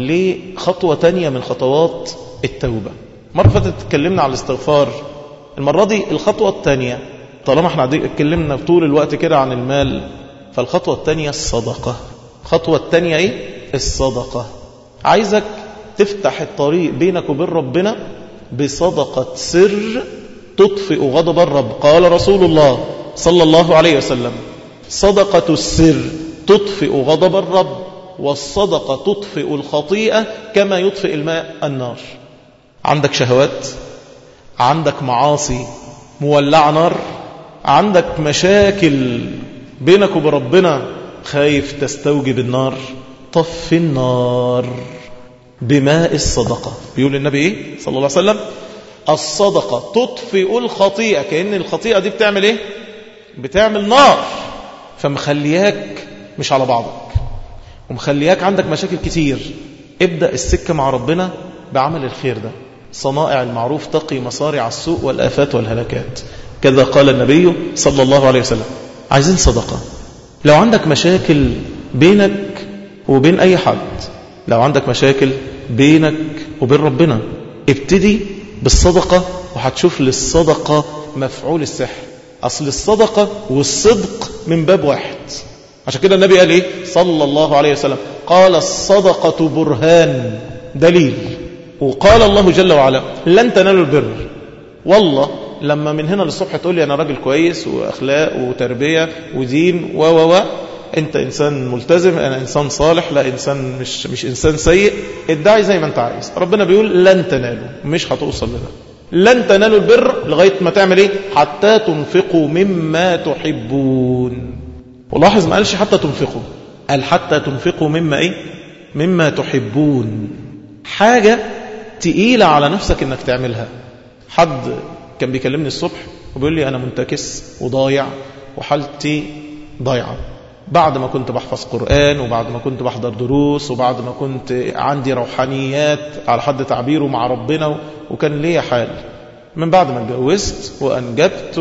S1: لخطوة تانية من خطوات التوبة. مرة فاتت اتكلمنا على الاستغفار، المرة دي الخطوة التانية. طالما احنا اتكلمنا طول الوقت كده عن المال، فالخطوة التانية الصدقة. الخطوة التانية ايه؟ الصدقة. عايزك تفتح الطريق بينك وبين ربنا بصدقة سر تطفئ غضب الرب. قال رسول الله صلى الله عليه وسلم صدقة السر تطفئ غضب الرب، والصدقة تطفئ الخطيئة كما يطفئ الماء النار. عندك شهوات، عندك معاصي مولع نار، عندك مشاكل بينك وبين ربنا خايف تستوجب النار، طفي النار بماء الصدقة. بيقول النبي ايه صلى الله عليه وسلم الصدقة تطفئ الخطيئة، كأن الخطيئة دي بتعمل ايه؟ بتعمل نار، فمخلياك مش على بعضك ومخلياك عندك مشاكل كتير. ابدأ السكة مع ربنا بعمل الخير ده. صنائع المعروف تقي مصارع السوء والآفات والهلاكات، كذا قال النبي صلى الله عليه وسلم. عايزين صدقة. لو عندك مشاكل بينك وبين أي حد، لو عندك مشاكل بينك وبين ربنا، ابتدي بالصدقة وهتشوف للصدقة مفعول السحر. أصل الصدقة والصدق من باب واحد. عشان كده النبي قال إيه صلى الله عليه وسلم قال الصدقة برهان، دليل. وقال الله جل وعلا لن تنالوا البر. والله لما من هنا للصبح تقول لي أنا راجل كويس وأخلاق وتربية ودين و و و أنت إنسان ملتزم، أنا إنسان صالح، لا إنسان مش, مش إنسان سيء، ادعي زي ما أنت عايز. ربنا بيقول لن تنالوا، مش هتوصل لده. لن تنالوا البر لغاية ما تعمل إيه؟ حتى تنفقوا مما تحبون. ولاحظ ما قالش حتى تنفقوا، قال حتى تنفقوا مما إيه؟ مما تحبون. حاجة تقيلة على نفسك إنك تعملها. حد كان بيكلمني الصبح وبيقول لي أنا منتكس وضايع وحالتي ضايعة، بعد ما كنت بحفظ قرآن وبعد ما كنت بحضر دروس وبعد ما كنت عندي روحانيات على حد تعبيره مع ربنا، وكان ليا حال. من بعد ما اتجوزت وأنجبت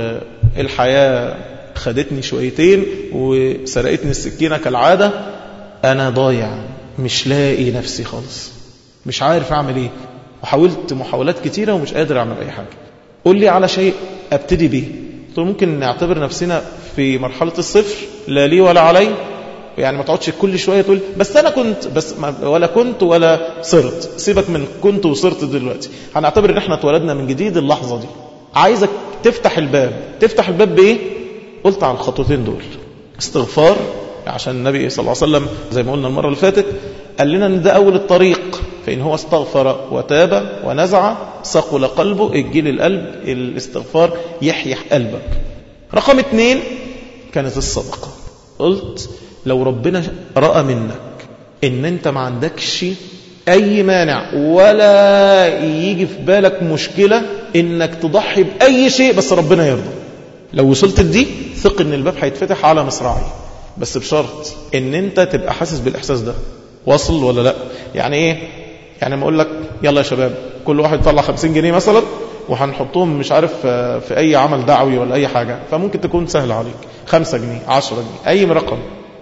S1: والحياة خدتني شويتين وسرقتني السكينة كالعادة، أنا ضايع، مش لاقي نفسي خالص، مش عارف أعمل إيه، وحاولت محاولات كتيرة ومش قادر أعمل أي حاجة. قل لي على شيء أبتدي به. ممكن نعتبر نفسنا في مرحلة الصفر، لا لي ولا علي. يعني ما تقعدش كل شوية تقول بس أنا كنت بس ولا كنت ولا صرت. سيبك من كنت وصرت دلوقتي، هنعتبر إن احنا اتولدنا من جديد اللحظة دي. عايزك تفتح الباب. تفتح الباب بإيه؟ قلت على الخطوتين دول. استغفار، عشان النبي صلى الله عليه وسلم زي ما قلنا المرة اللي فاتت قال لنا ان ده أول الطريق، فإن هو استغفر وتاب ونزع ثقل قلبه. الجيل القلب الاستغفار يحيي قلبك. رقم اتنين كانت الصدقة. قلت لو ربنا رأى منك ان انت ما عندكش أي مانع ولا يجي في بالك مشكلة إنك تضحي بأي شيء بس ربنا يرضى. لو وصلت لدي ثق إن الباب هيتفتح على مصراعي، بس بشرط إن أنت تبقى حاسس بالإحساس ده. واصل ولا لا؟ يعني إيه؟ يعني ما أقول لك يلا يا شباب كل واحد يطلع خمسين جنيه مثلا وهنحطهم مش عارف في أي عمل دعوي ولا أي حاجة، فممكن تكون سهل عليك خمسة جنيه عشرة جنيه أي رقم.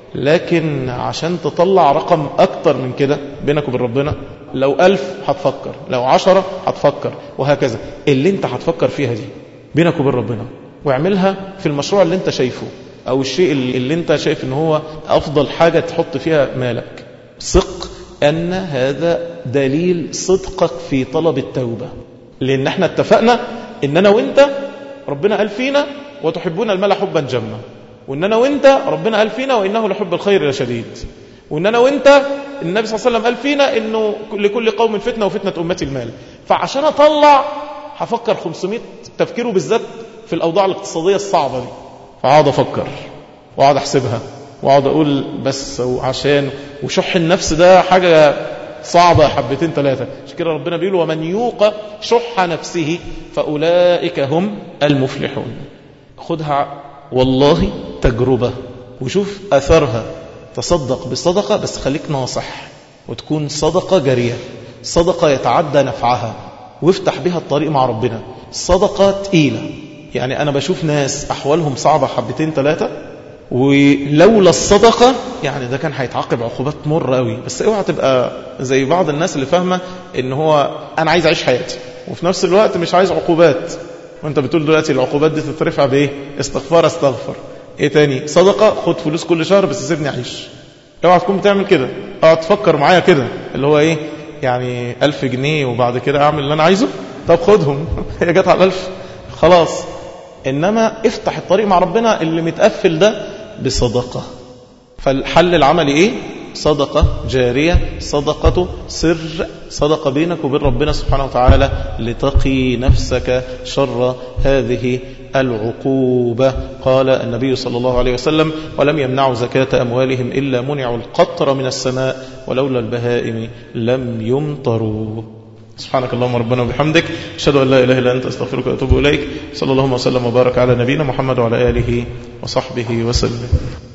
S1: لكن عشان تطلع رقم أكتر من كده بينك وبين ربنا، لو ألف هتفكر، لو عشرة هتفكر، وهكذا. اللي انت هتفكر فيها دي بينك وبين ربنا، واعملها في المشروع اللي انت شايفه أو الشيء اللي انت شايف ان هو أفضل حاجة تحط فيها مالك. ثق أن هذا دليل صدقك في طلب التوبة، لأن احنا اتفقنا إن أنا وإنت ربنا قال فينا وتحبون المال حبا جما، وإن أنا وإنت ربنا قال فينا وإنه لحب الخير لشديد، وإن أنا وإنت النبي صلى الله عليه وسلم قال فينا إنه لكل قوم فتنة وفتنة أمتي المال. فعشان أطلع هفكر خمسمائة تفكيره بالذات في الأوضاع الاقتصادية الصعبة دي، فأقعد أفكر وأقعد أحسبها وأقعد أقول بس وعشان وشح النفس ده حاجة صعبة حبتين ثلاثة. عشان كده ربنا بيقول ومن يوق شح نفسه فأولئك هم المفلحون. خدها والله تجربة وشوف أثرها. تصدق بصدقة بس خليك ناصح وتكون صدقة جارية، صدقة يتعدى نفعها وافتح بها الطريق مع ربنا. صدقة تقيلة، يعني أنا بشوف ناس أحوالهم صعبة حبتين ثلاثة ولولا الصدقة يعني ده كان هيتعاقب عقوبات مرة قوي. بس اوعى تبقى زي بعض الناس اللي فاهمة ان هو انا عايز اعيش حياتي وفي نفس الوقت مش عايز عقوبات، وانت بتقول دلوقتي العقوبات دي تترفع بايه؟ استغفار استغفر. ايه تاني؟ صدقة خد فلوس كل شهر بس سيبني اعيش. اوعى تكون بتعمل كده، اوعى تفكر معايا كده اللي هو ايه يعني ألف جنيه وبعد كده اعمل اللي انا عايزه. طب خدهم هي جت على ألف خلاص. انما افتح الطريق مع ربنا اللي متقفل ده بصدقة. فالحل العملي ايه؟ صدقة جارية، صدقة سر، صدقة بينك وبين ربنا سبحانه وتعالى لتقي نفسك شر هذه العقوبة. قال النبي صلى الله عليه وسلم ولم يمنعوا زكاة أموالهم إلا منعوا القطر من السماء ولولا البهائم لم يمطروا. سبحانك اللهم ربنا وبحمدك أشهد أن لا إله إلا أنت أستغفرك وأتوب إليك. صلى الله وسلم وبارك على نبينا محمد وعلى آله وصحبه وسلم.